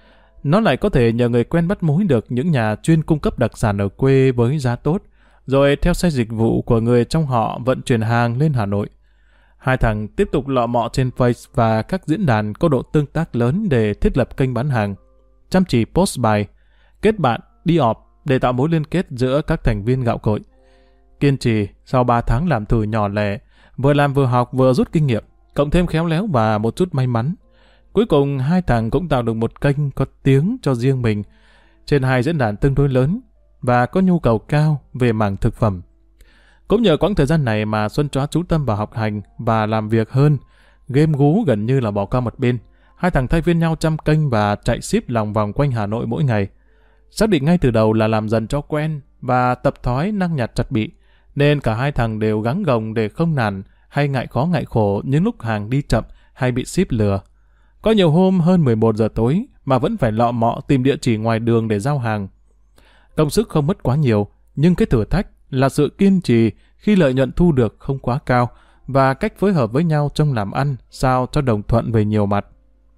nó lại có thể nhờ người quen bắt mối được những nhà chuyên cung cấp đặc sản ở quê với giá tốt, rồi theo xe dịch vụ của người trong họ vận chuyển hàng lên Hà Nội. Hai thằng tiếp tục lọ mọ trên Face và các diễn đàn có độ tương tác lớn để thiết lập kênh bán hàng, chăm chỉ post bài, kết bạn, đi họp để tạo mối liên kết giữa các thành viên gạo cội. Kiên trì, sau 3 tháng làm thử nhỏ lẻ, vừa làm vừa học vừa rút kinh nghiệm, cộng thêm khéo léo và một chút may mắn. Cuối cùng hai thằng cũng tạo được một kênh có tiếng cho riêng mình trên 2 diễn đàn tương đối lớn và có nhu cầu cao về mảng thực phẩm. Cũng nhờ quãng thời gian này mà Xuân Chó chú tâm vào học hành và làm việc hơn, game gú gần như là bỏ qua một bên. Hai thằng thay phiên nhau chăm kênh và chạy ship lòng vòng quanh Hà Nội mỗi ngày. Xác định ngay từ đầu là làm dần cho quen và tập thói năng nhặt chặt bị, nên cả hai thằng đều gắng gồng để không nản hay ngại khó ngại khổ những lúc hàng đi chậm hay bị ship lừa. Có nhiều hôm hơn 11 giờ tối mà vẫn phải lọ mọ tìm địa chỉ ngoài đường để giao hàng. Công sức không mất quá nhiều, nhưng cái thử thách là sự kiên trì khi lợi nhuận thu được không quá cao và cách phối hợp với nhau trong làm ăn sao cho đồng thuận về nhiều mặt.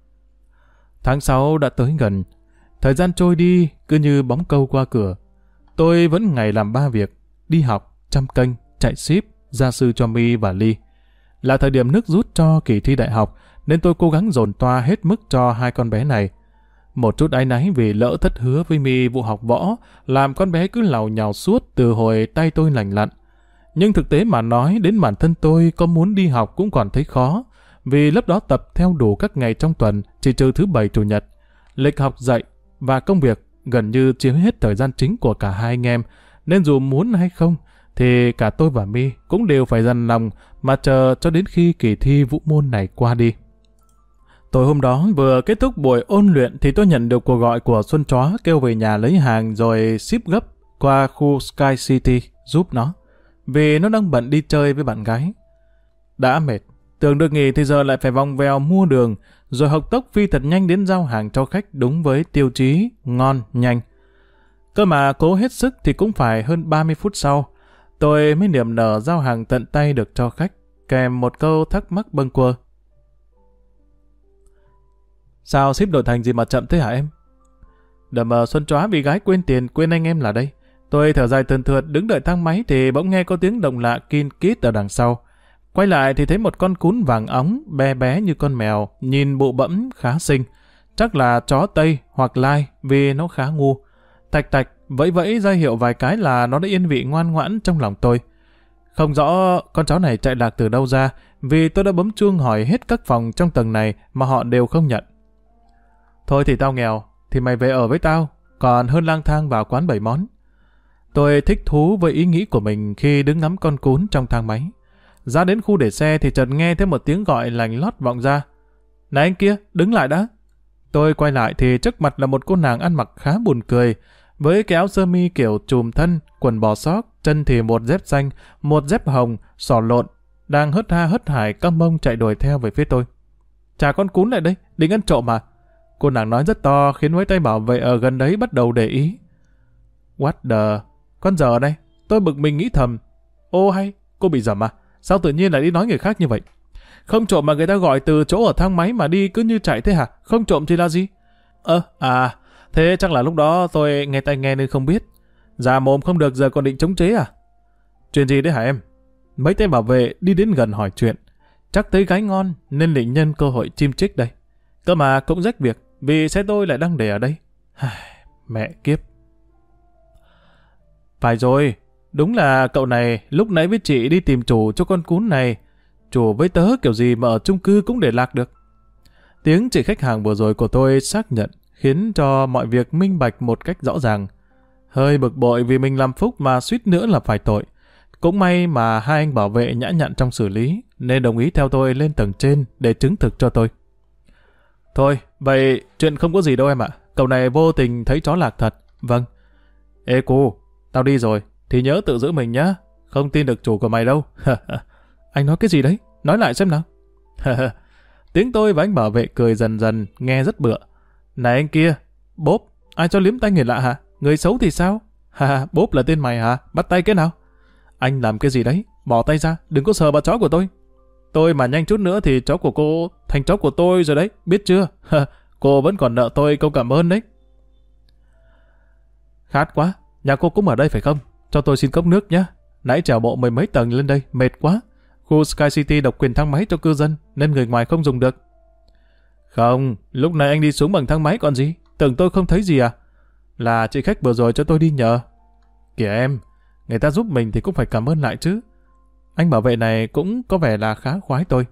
Tháng 6 đã tới gần. Thời gian trôi đi cứ như bóng câu qua cửa. Tôi vẫn ngày làm 3 việc: đi học, chăm kênh, chạy ship, gia sư cho My và Ly. Là thời điểm nước rút cho kỳ thi đại học nên tôi cố gắng dồn toa hết mức cho hai con bé này. Một chút áy náy vì lỡ thất hứa với My vụ học võ, làm con bé cứ làu nhàu suốt từ hồi tay tôi lành lặn. Nhưng thực tế mà nói, đến bản thân tôi có muốn đi học cũng còn thấy khó, vì lớp đó tập theo đủ các ngày trong tuần, chỉ trừ thứ Bảy Chủ nhật. Lịch học dạy và công việc gần như chiếm hết thời gian chính của cả hai anh em, nên dù muốn hay không, thì cả tôi và My cũng đều phải dằn lòng mà chờ cho đến khi kỳ thi vũ môn này qua đi. Tối hôm đó vừa kết thúc buổi ôn luyện thì tôi nhận được cuộc gọi của Xuân Chó kêu về nhà lấy hàng rồi ship gấp qua khu Sky City giúp nó, vì nó đang bận đi chơi với bạn gái. Đã mệt, tưởng được nghỉ thì giờ lại phải vòng vèo mua đường, rồi học tốc phi thật nhanh đến giao hàng cho khách đúng với tiêu chí ngon, nhanh. Cơ mà cố hết sức thì cũng phải hơn 30 phút sau, tôi mới niềm nở giao hàng tận tay được cho khách, kèm một câu thắc mắc bâng quơ. Sao ship đổi thành gì mà chậm thế hả em? Đầm Xuân Chó vì gái quên tiền, quên anh em là đây. Tôi thở dài thườn thượt đứng đợi thang máy thì bỗng nghe có tiếng động lạ kin kít ở đằng sau. Quay lại thì thấy một con cún vàng óng, bé bé như con mèo, nhìn bụ bẫm khá xinh. Chắc là chó Tây hoặc Lai vì nó khá ngu. Tạch tạch, vẫy vẫy ra hiệu vài cái là nó đã yên vị ngoan ngoãn trong lòng tôi. Không rõ con chó này chạy lạc từ đâu ra, vì tôi đã bấm chuông hỏi hết các phòng trong tầng này mà họ đều không nhận. Thôi thì tao nghèo, thì mày về ở với tao, còn hơn lang thang vào quán 7 món. Tôi thích thú với ý nghĩ của mình khi đứng ngắm con cún trong thang máy. Ra đến khu để xe thì chợt nghe thấy một tiếng gọi lành lót vọng ra. Này anh kia, đứng lại đã. Tôi quay lại thì trước mặt là một cô nàng ăn mặc khá buồn cười, với cái áo sơ mi kiểu trùm thân, quần bò xóc, chân thì một dép xanh, một dép hồng, xỏ lộn, đang hớt ha hớt hải cong mông chạy đuổi theo về phía tôi. Trả con cún lại đây, định ăn trộm mà. Cô nàng nói rất to khiến mấy tay bảo vệ ở gần đấy bắt đầu để ý. What the... Con giờ đây, tôi bực mình nghĩ thầm. Ô hay, cô bị dầm à? Sao tự nhiên lại đi nói người khác như vậy? Không trộm mà người ta gọi từ chỗ ở thang máy mà đi cứ như chạy thế hả? Không trộm thì là gì? Thế chắc là lúc đó tôi nghe tai nghe nên không biết. Già mồm không được giờ còn định chống chế à? Chuyện gì đấy hả em? Mấy tên bảo vệ đi đến gần hỏi chuyện. Chắc thấy gái ngon nên định nhân cơ hội chim chích đây. Cơ mà cũng rách việc vì xe tôi lại đang để ở đây. Mẹ kiếp. Phải rồi, đúng là cậu này lúc nãy với chị đi tìm chủ cho con cún này. Chủ với tớ kiểu gì mà ở chung cư cũng để lạc được. Tiếng chị khách hàng vừa rồi của tôi xác nhận khiến cho mọi việc minh bạch một cách rõ ràng. Hơi bực bội vì mình làm phúc mà suýt nữa là phải tội. Cũng may mà hai anh bảo vệ nhã nhặn trong xử lý nên đồng ý theo tôi lên tầng trên để chứng thực cho tôi. Thôi, vậy chuyện không có gì đâu em ạ. Cậu này vô tình thấy chó lạc thật. Vâng. Ê cô, tao đi rồi, thì nhớ tự giữ mình nhá. Không tin được chủ của mày đâu. Anh nói cái gì đấy? Nói lại xem nào. Tiếng tôi và anh bảo vệ cười dần dần, nghe rất bựa. Này anh kia, bốp, ai cho liếm tay người lạ hả? Người xấu thì sao? Bốp là tên mày hả? Bắt tay cái nào? Anh làm cái gì đấy? Bỏ tay ra, đừng có sờ vào chó của tôi. Tôi mà nhanh chút nữa thì chó của cô thành chó của tôi rồi đấy, biết chưa? Cô vẫn còn nợ tôi câu cảm ơn đấy. Khát quá, nhà cô cũng ở đây phải không? Cho tôi xin cốc nước nhé. Nãy trèo bộ 10 mấy tầng lên đây, mệt quá. Khu Sky City độc quyền thang máy cho cư dân, nên người ngoài không dùng được. Không, lúc này anh đi xuống bằng thang máy còn gì? Tưởng tôi không thấy gì à? Là chị khách vừa rồi cho tôi đi nhờ. Kìa em, người ta giúp mình thì cũng phải cảm ơn lại chứ. Anh bảo vệ này cũng có vẻ là khá khoái tôi.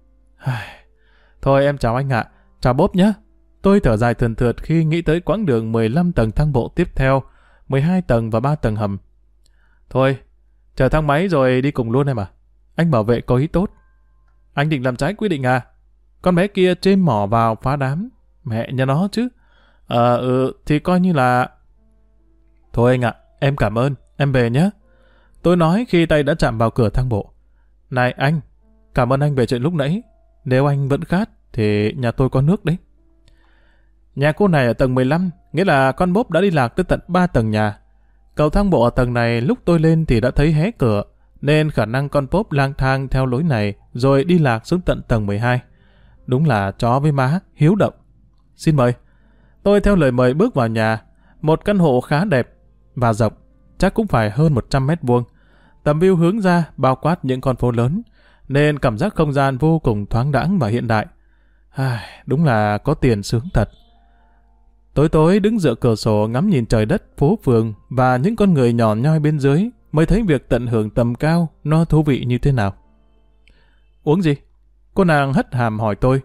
Thôi em chào anh ạ, chào Bốp nhé. Tôi thở dài thườn thượt khi nghĩ tới quãng đường 15 tầng thang bộ tiếp theo, 12 tầng và 3 tầng hầm. Thôi, chờ thang máy rồi đi cùng luôn em à. Anh bảo vệ có ý tốt. Anh định làm trái quy định à? Con bé kia chêm mỏ vào phá đám. Mẹ nhà nó chứ. Thì coi như là... Thôi anh ạ, em cảm ơn, em về nhé. Tôi nói khi tay đã chạm vào cửa thang bộ. Này anh, cảm ơn anh về chuyện lúc nãy. Nếu anh vẫn khát thì nhà tôi có nước đấy. Nhà cô này ở tầng 15, nghĩa là con Bốp đã đi lạc tới tận 3 tầng nhà. Cầu thang bộ ở tầng này lúc tôi lên thì đã thấy hé cửa, nên khả năng con Bốp lang thang theo lối này rồi đi lạc xuống tận tầng 12. Đúng là chó với má, hiếu động. Xin mời. Tôi theo lời mời bước vào nhà, một căn hộ khá đẹp và rộng, chắc cũng phải hơn 100 mét vuông. Tầm view hướng ra bao quát những con phố lớn, nên cảm giác không gian vô cùng thoáng đãng và hiện đại. Đúng là có tiền sướng thật. Tối tối đứng dựa cửa sổ ngắm nhìn trời đất, phố phường và những con người nhỏ nhoi bên dưới mới thấy việc tận hưởng tầm cao nó thú vị như thế nào. Uống gì? Cô nàng hất hàm hỏi tôi.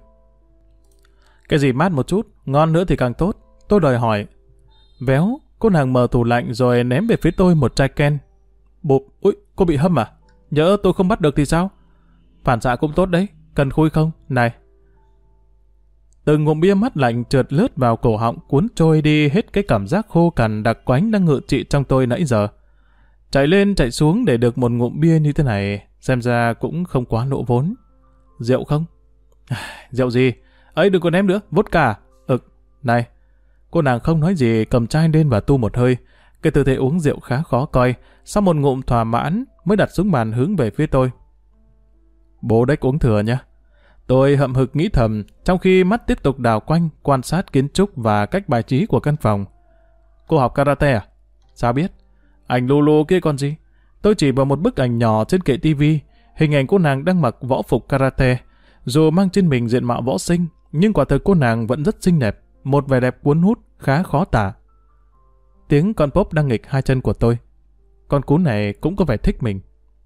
Cái gì mát một chút, ngon nữa thì càng tốt. Tôi đòi hỏi. Véo, cô nàng mở tủ lạnh rồi ném về phía tôi một chai Ken. Bụp, ui, cô bị hâm à? Nhỡ tôi không bắt được thì sao? Phản xạ cũng tốt đấy, cần khui không? Này. Từng ngụm bia mát lạnh trượt lướt vào cổ họng cuốn trôi đi hết cái cảm giác khô cằn đặc quánh đang ngự trị trong tôi nãy giờ. Chạy lên chạy xuống để được một ngụm bia như thế này, xem ra cũng không quá lỗ vốn. Rượu không? Rượu gì? Ấy đừng có ném nữa, vodka. Này. Cô nàng không nói gì, cầm chai lên và tu một hơi. Cái tư thế uống rượu khá khó coi, sau một ngụm thỏa mãn mới đặt xuống bàn hướng về phía tôi. Bố đếch uống thừa nhá. Tôi hậm hực nghĩ thầm, trong khi mắt tiếp tục đảo quanh, quan sát kiến trúc và cách bài trí của căn phòng. Cô học karate à? Sao biết? Ảnh Lulu kia còn gì? Tôi chỉ vào một bức ảnh nhỏ trên kệ tivi, hình ảnh cô nàng đang mặc võ phục karate, dù mang trên mình diện mạo võ sinh, nhưng quả thực cô nàng vẫn rất xinh đẹp, một vẻ đẹp cuốn hút, khá khó tả. Tiếng con Pop đang nghịch hai chân của tôi. Con cún này cũng có vẻ thích mình.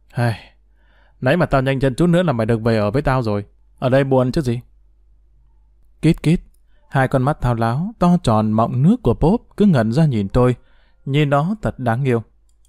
Nãy mà tao nhanh chân chút nữa là mày được về ở với tao rồi. Ở đây buồn chứ gì. Kít kít. Hai con mắt thao láo, to tròn mọng nước của Pop cứ ngẩn ra nhìn tôi. Nhìn nó thật đáng yêu.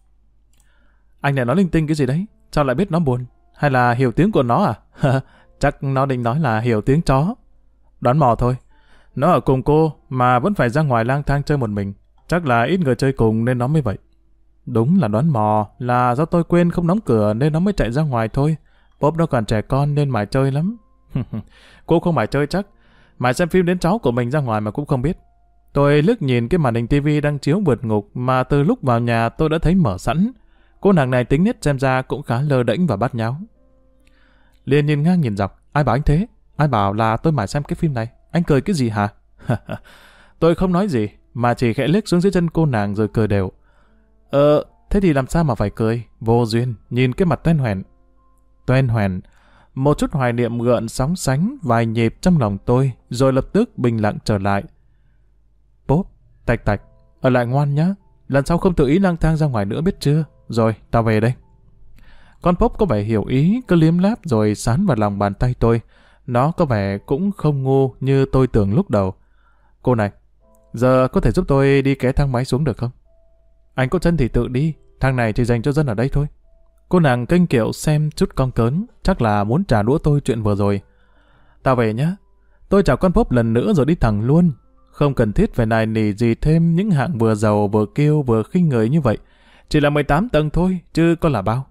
Anh này nói linh tinh cái gì đấy? Sao lại biết nó buồn? Hay là hiểu tiếng của nó à? Chắc nó định nói là hiểu tiếng chó. Đoán mò thôi. Nó ở cùng cô mà vẫn phải ra ngoài lang thang chơi một mình. Chắc là ít người chơi cùng nên nó mới vậy. Đúng là đoán mò, là do tôi quên không đóng cửa nên nó mới chạy ra ngoài thôi. Pop nó còn trẻ con nên mải chơi lắm. Cô không mải chơi chắc. Mải xem phim đến cháu của mình ra ngoài mà cũng không biết. Tôi liếc nhìn cái màn hình tivi đang chiếu vượt ngục mà từ lúc vào nhà tôi đã thấy mở sẵn. Cô nàng này tính nết xem ra cũng khá lơ đễnh và bát nháo. Liền nhìn ngang nhìn dọc. Ai bảo anh thế? Ai bảo là tôi mải xem cái phim này? Anh cười cái gì hả? Tôi không nói gì, mà chỉ khẽ liếc xuống dưới chân cô nàng rồi cười đều. Thế thì làm sao mà phải cười? Vô duyên, nhìn cái mặt toen hoèn. Toen hoèn, một chút hoài niệm gợn sóng sánh vài nhịp trong lòng tôi, rồi lập tức bình lặng trở lại. Pop, tạch tạch, ở lại ngoan nhá. Lần sau không tự ý lang thang ra ngoài nữa biết chưa? Rồi, tao về đây. Con Pop có vẻ hiểu ý, cứ liếm láp rồi sán vào lòng bàn tay tôi. Nó có vẻ cũng không ngu như tôi tưởng lúc đầu. Cô này, giờ có thể giúp tôi đi ké thang máy xuống được không? Anh có chân thì tự đi, thang này chỉ dành cho dân ở đây thôi. Cô nàng kênh kiệu xem chút con cớn, chắc là muốn trả đũa tôi chuyện vừa rồi. Tao về nhá. Tôi chào con Pop lần nữa rồi đi thẳng luôn. Không cần thiết phải nài nỉ gì thêm những hạng vừa giàu vừa kiêu vừa khinh người như vậy. Chỉ là 18 tầng thôi, chứ có là bao.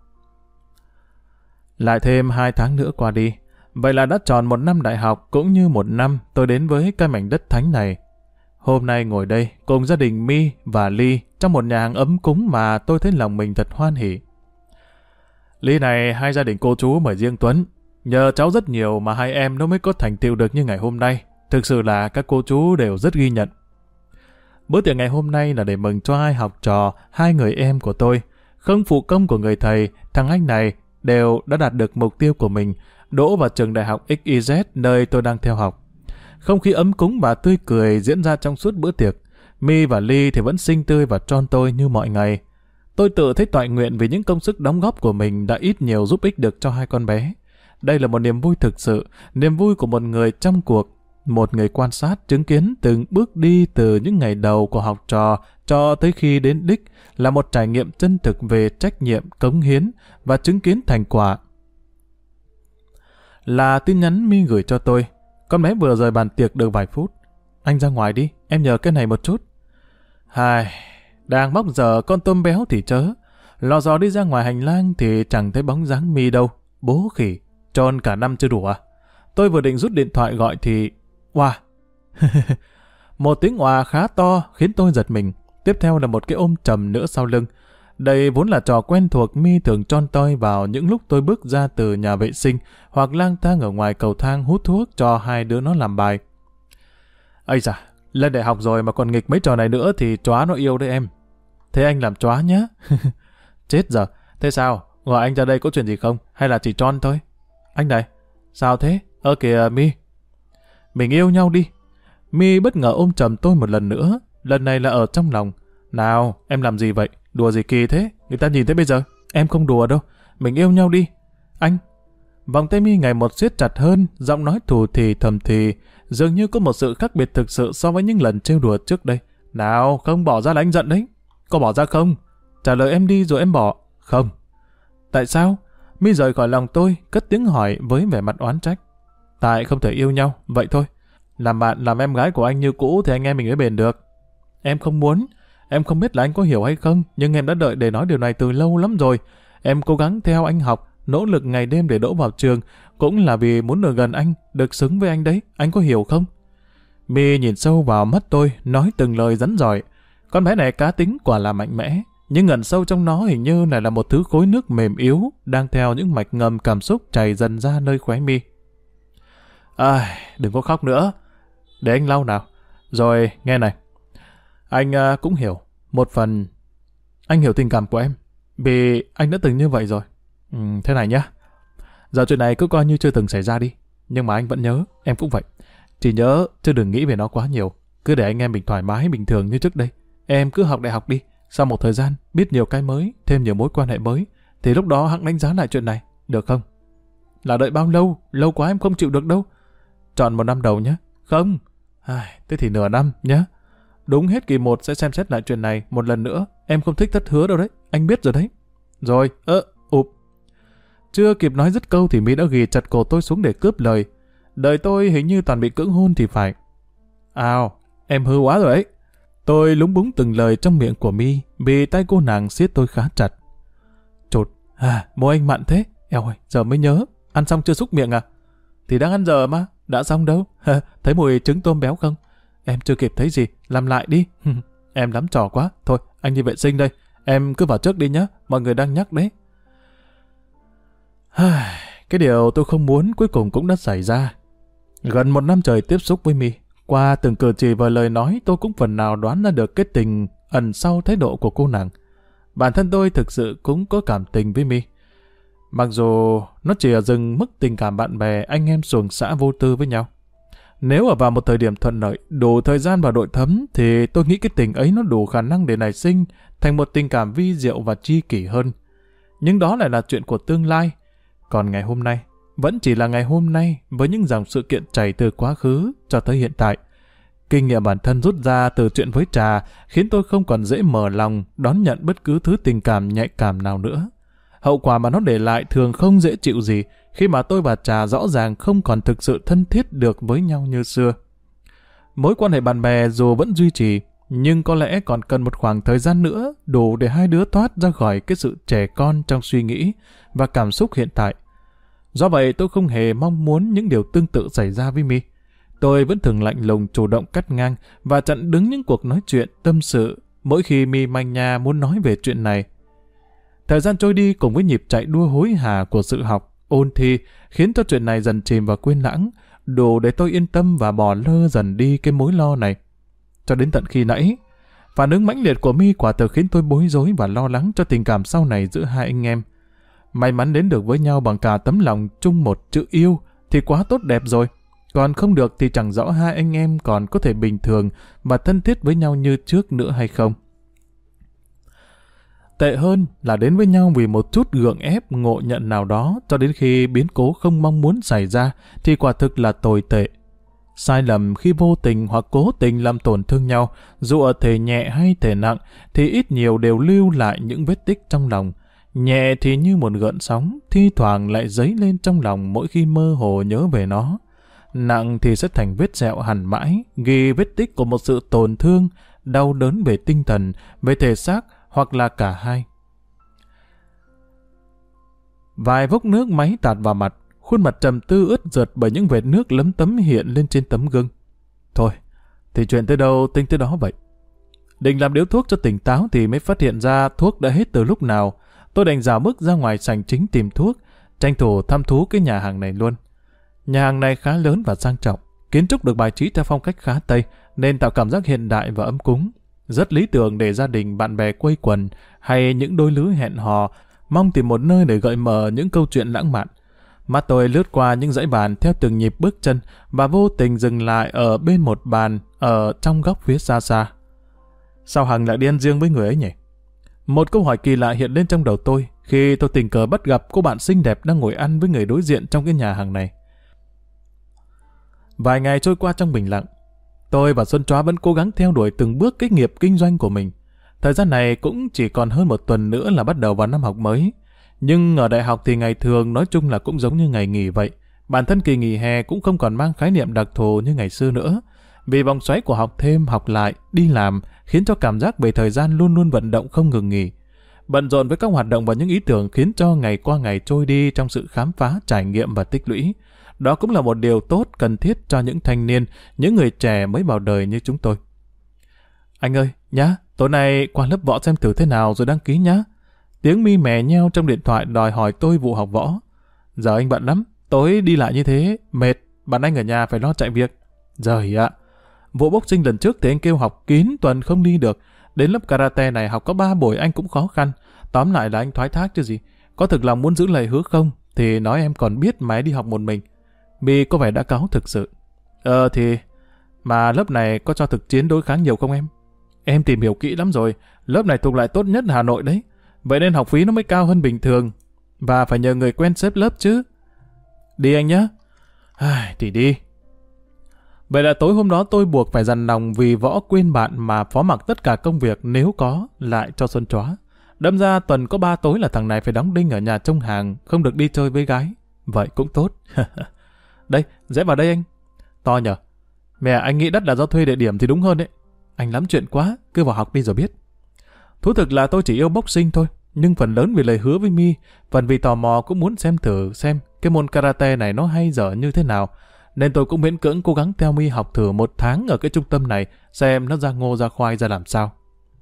Lại thêm 2 tháng nữa qua đi. Vậy là đã tròn 1 năm đại học cũng như 1 năm tôi đến với cái mảnh đất thánh này. Hôm nay ngồi đây cùng gia đình My và Ly trong một nhà hàng ấm cúng mà tôi thấy lòng mình thật hoan hỉ. Ly này hai gia đình cô chú mời riêng Tuấn. Nhờ cháu rất nhiều mà hai em nó mới có thành tựu được như ngày hôm nay. Thực sự là các cô chú đều rất ghi nhận. Bữa tiệc ngày hôm nay là để mừng cho hai học trò, hai người em của tôi. Không phụ công của người thầy, thằng anh này đều đã đạt được mục tiêu của mình, đỗ vào trường đại học XYZ nơi tôi đang theo học. Không khí ấm cúng và tươi cười diễn ra trong suốt bữa tiệc. My và Ly thì vẫn xinh tươi và tròn tôi như mọi ngày. Tôi tự thấy toại nguyện vì những công sức đóng góp của mình đã ít nhiều giúp ích được cho hai con bé. Đây là một niềm vui thực sự, niềm vui của một người trong cuộc, một người quan sát chứng kiến từng bước đi từ những ngày đầu của học trò cho tới khi đến đích, là một trải nghiệm chân thực về trách nhiệm, cống hiến và chứng kiến thành quả. Là tin nhắn My gửi cho tôi. Con bé vừa rời bàn tiệc được vài phút. Anh ra ngoài đi, em nhờ cái này một chút. Đang móc giờ con tôm béo thì chớ. Lò dò đi ra ngoài hành lang thì chẳng thấy bóng dáng My đâu. Bố khỉ, tròn cả năm chưa đủ à? Tôi vừa định rút điện thoại gọi thì... Oa! Một tiếng oa khá to khiến tôi giật mình. Tiếp theo là một cái ôm trầm nữa sau lưng. Đây vốn là trò quen thuộc My thường tròn tôi vào những lúc tôi bước ra từ nhà vệ sinh hoặc lang thang ở ngoài cầu thang hút thuốc cho hai đứa nó làm bài. Ây da, lên đại học rồi mà còn nghịch mấy trò này nữa thì chóa nó yêu đấy em. Thế anh làm chóa nhá. Chết giờ, thế sao? Gọi anh ra đây có chuyện gì không? Hay là chỉ tròn thôi? Anh này, sao thế? Kìa My. Mình yêu nhau đi. My bất ngờ ôm chầm tôi một lần nữa, lần này là ở trong lòng. Nào, em làm gì vậy? Đùa gì kỳ thế? Người ta nhìn thấy bây giờ. Em không đùa đâu. Mình yêu nhau đi. Anh. Vòng tay My ngày một siết chặt hơn, giọng nói thù thì thầm thì, dường như có một sự khác biệt thực sự so với những lần trêu đùa trước đây. Nào, không bỏ ra là anh giận đấy. Có bỏ ra không? Trả lời em đi rồi em bỏ. Không. Tại sao? My rời khỏi lòng tôi, cất tiếng hỏi với vẻ mặt oán trách. Tại không thể yêu nhau, vậy thôi. Làm bạn, làm em gái của anh như cũ thì anh em mình mới bền được. Em không muốn. Em không biết là anh có hiểu hay không, nhưng em đã đợi để nói điều này từ lâu lắm rồi. Em cố gắng theo anh học, nỗ lực ngày đêm để đỗ vào trường, cũng là vì muốn được gần anh, được xứng với anh đấy. Anh có hiểu không? My nhìn sâu vào mắt tôi, nói từng lời rắn rỏi. Con bé này cá tính quả là mạnh mẽ, nhưng ẩn sâu trong nó hình như này là một thứ khối nước mềm yếu, đang theo những mạch ngầm cảm xúc chảy dần ra nơi khóe mi. Đừng có khóc nữa. Để anh lau nào. Rồi, nghe này. Anh cũng hiểu. Một phần, anh hiểu tình cảm của em. Vì anh đã từng như vậy rồi. Thế này nhá. Giờ chuyện này cứ coi như chưa từng xảy ra đi. Nhưng mà anh vẫn nhớ, em cũng vậy. Chỉ nhớ, chứ đừng nghĩ về nó quá nhiều. Cứ để anh em mình thoải mái, bình thường như trước đây. Em cứ học đại học đi. Sau một thời gian, biết nhiều cái mới, thêm nhiều mối quan hệ mới, thì lúc đó hẵng đánh giá lại chuyện này. Được không? Là đợi bao lâu? Lâu quá em không chịu được đâu. Chọn 1 năm đầu nhé. Không. Thế thì nửa năm nhé. Đúng hết kỳ 1 sẽ xem xét lại chuyện này một lần nữa. Em không thích thất hứa đâu đấy. Anh biết rồi đấy. Rồi, Chưa kịp nói dứt câu thì My đã ghì chặt cổ tôi xuống để cướp lời. Đời tôi hình như toàn bị cưỡng hôn thì phải. Em hư quá rồi ấy. Tôi lúng búng từng lời trong miệng của My vì tay cô nàng siết tôi khá chặt. Chột, môi anh mặn thế. Eo ơi, giờ mới nhớ. Ăn xong chưa xúc miệng à? Thì đang ăn giờ mà. Đã xong đâu. Thấy mùi trứng tôm béo không? Em chưa kịp thấy gì. Làm lại đi. Em lắm trò quá. Thôi, anh đi vệ sinh đây. Em cứ vào trước đi nhé. Mọi người đang nhắc đấy. Cái điều tôi không muốn cuối cùng cũng đã xảy ra. Gần 1 năm trời tiếp xúc với My. Qua từng cử chỉ và lời nói tôi cũng phần nào đoán ra được cái tình ẩn sau thái độ của cô nàng. Bản thân tôi thực sự cũng có cảm tình với My. Mặc dù nó chỉ ở dừng mức tình cảm bạn bè, anh em xuồng xã vô tư với nhau. Nếu ở vào một thời điểm thuận lợi, đủ thời gian và độ thấm, thì tôi nghĩ cái tình ấy nó đủ khả năng để nảy sinh thành một tình cảm vi diệu và tri kỷ hơn. Nhưng đó lại là chuyện của tương lai. Còn ngày hôm nay, vẫn chỉ là ngày hôm nay với những dòng sự kiện chảy từ quá khứ cho tới hiện tại. Kinh nghiệm bản thân rút ra từ chuyện với Trà khiến tôi không còn dễ mở lòng đón nhận bất cứ thứ tình cảm nhạy cảm nào nữa. Hậu quả mà nó để lại thường không dễ chịu gì khi mà tôi và Trà rõ ràng không còn thực sự thân thiết được với nhau như xưa. Mối quan hệ bạn bè dù vẫn duy trì, nhưng có lẽ còn cần một khoảng thời gian nữa đủ để hai đứa thoát ra khỏi cái sự trẻ con trong suy nghĩ và cảm xúc hiện tại. Do vậy tôi không hề mong muốn những điều tương tự xảy ra với My. Tôi vẫn thường lạnh lùng chủ động cắt ngang và chặn đứng những cuộc nói chuyện tâm sự mỗi khi My manh nha muốn nói về chuyện này. Thời gian trôi đi cùng với nhịp chạy đua hối hả của sự học, ôn thi khiến cho chuyện này dần chìm vào quên lãng, đủ để tôi yên tâm và bỏ lơ dần đi cái mối lo này. Cho đến tận khi nãy, Phản ứng mãnh liệt của My quả thực khiến tôi bối rối và lo lắng cho tình cảm sau này giữa hai anh em. May mắn đến được với nhau bằng cả tấm lòng chung một chữ yêu thì quá tốt đẹp rồi. Còn không được thì chẳng rõ hai anh em còn có thể bình thường và thân thiết với nhau như trước nữa hay không. Tệ hơn là đến với nhau vì một chút gượng ép ngộ nhận nào đó cho đến khi biến cố không mong muốn xảy ra thì quả thực là tồi tệ. Sai lầm khi vô tình hoặc cố tình làm tổn thương nhau, dù ở thể nhẹ hay thể nặng, thì ít nhiều đều lưu lại những vết tích trong lòng. Nhẹ thì như một gợn sóng, thi thoảng lại dấy lên trong lòng mỗi khi mơ hồ nhớ về nó. Nặng thì sẽ thành vết sẹo hằn mãi, ghi vết tích của một sự tổn thương, đau đớn về tinh thần, về thể xác, hoặc là cả hai. Vài vốc nước máy tạt vào mặt, khuôn mặt trầm tư ướt rượt bởi những vệt nước lấm tấm hiện lên trên tấm gương. Thôi, thì chuyện tới đâu tính tới đó vậy. Định làm điếu thuốc cho tỉnh táo thì mới phát hiện ra thuốc đã hết từ lúc nào. Tôi đành dào bước ra ngoài sảnh chính tìm thuốc, tranh thủ thăm thú cái nhà hàng này luôn. Nhà hàng này khá lớn và sang trọng, kiến trúc được bài trí theo phong cách khá Tây, nên tạo cảm giác hiện đại và ấm cúng. Rất lý tưởng để gia đình, bạn bè quây quần, hay những đôi lứa hẹn hò, mong tìm một nơi để gợi mở những câu chuyện lãng mạn. Mắt tôi lướt qua những dãy bàn theo từng nhịp bước chân và vô tình dừng lại ở bên một bàn ở trong góc phía xa xa. Sao Hằng lại đi ăn riêng với người ấy nhỉ? Một câu hỏi kỳ lạ hiện lên trong đầu tôi khi tôi tình cờ bắt gặp cô bạn xinh đẹp đang ngồi ăn với người đối diện trong cái nhà hàng này. Vài ngày trôi qua trong bình lặng, tôi và Xuân Chóa vẫn cố gắng theo đuổi từng bước cái nghiệp kinh doanh của mình. Thời gian này cũng chỉ còn hơn một tuần nữa là bắt đầu vào năm học mới. Nhưng ở đại học thì ngày thường nói chung là cũng giống như ngày nghỉ vậy. Bản thân kỳ nghỉ hè cũng không còn mang khái niệm đặc thù như ngày xưa nữa. Vì vòng xoáy của học thêm, học lại, đi làm khiến cho cảm giác về thời gian luôn luôn vận động không ngừng nghỉ. Bận rộn với các hoạt động và những ý tưởng khiến cho ngày qua ngày trôi đi trong sự khám phá, trải nghiệm và tích lũy. Đó cũng là một điều tốt cần thiết cho những thanh niên, những người trẻ mới vào đời như chúng tôi. Anh ơi, nhá, tối nay qua lớp võ xem thử thế nào rồi đăng ký nhá. Tiếng My mè nheo trong điện thoại đòi hỏi tôi vụ học võ. Giờ anh bận lắm, tối đi lại như thế, mệt, bạn anh ở nhà phải lo chạy việc. Giời ạ, vụ boxing lần trước thì anh kêu học kín tuần không đi được. Đến lớp karate này học có 3 buổi anh cũng khó khăn. Tóm lại là anh thoái thác chứ gì. Có thực lòng muốn giữ lời hứa không, thì nói em còn biết mà đi học một mình. My có vẻ đã cáu thực sự. Thì... Mà lớp này có cho thực chiến đối kháng nhiều không em? Em tìm hiểu kỹ lắm rồi, lớp này thuộc lại tốt nhất Hà Nội đấy. Vậy nên học phí nó mới cao hơn bình thường. Và phải nhờ người quen xếp lớp chứ. Đi anh nhé. Thì đi. Vậy là tối hôm đó tôi buộc phải dằn lòng vì Võ quên bạn mà phó mặc tất cả công việc nếu có lại cho Xuân Chóa. Đâm ra tuần có 3 tối là thằng này phải đóng đinh ở nhà trông hàng, không được đi chơi với gái. Vậy cũng tốt. Đây, rẽ vào đây anh. To nhờ. Mẹ, anh nghĩ đắt là do thuê địa điểm thì đúng hơn đấy. Anh lắm chuyện quá, cứ vào học đi rồi biết. Thú thực là tôi chỉ yêu boxing thôi, nhưng phần lớn vì lời hứa với My, phần vì tò mò cũng muốn xem thử xem cái môn karate này nó hay dở như thế nào. Nên tôi cũng miễn cưỡng cố gắng theo My học thử 1 tháng ở cái trung tâm này, xem nó ra ngô ra khoai ra làm sao.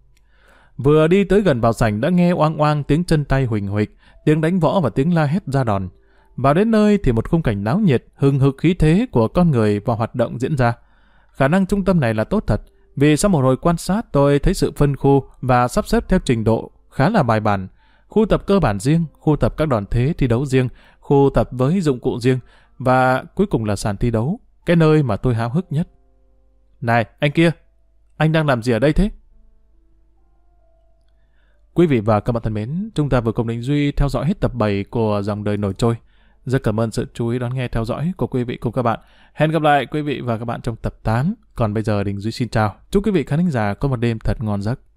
Vừa đi tới gần vào sảnh đã nghe oang oang tiếng chân tay huỳnh huỵch, tiếng đánh võ và tiếng la hét ra đòn. Vào đến nơi thì một khung cảnh náo nhiệt, hừng hực khí thế của con người và hoạt động diễn ra. Khả năng trung tâm này là tốt thật, vì sau một hồi quan sát tôi thấy sự phân khu và sắp xếp theo trình độ khá là bài bản. Khu tập cơ bản riêng, khu tập các đòn thế thi đấu riêng, khu tập với dụng cụ riêng và cuối cùng là sàn thi đấu, cái nơi mà tôi háo hức nhất. Này, anh kia, anh đang làm gì ở đây thế? Quý vị và các bạn thân mến, chúng ta vừa cùng Đình Duy theo dõi hết tập 7 của Dòng Đời Nổi Trôi. Rất cảm ơn sự chú ý đón nghe theo dõi của quý vị cùng các bạn. Hẹn gặp lại quý vị và các bạn trong tập 8. Còn bây giờ Đình Duy xin chào. Chúc quý vị khán thính giả có một đêm thật ngon giấc.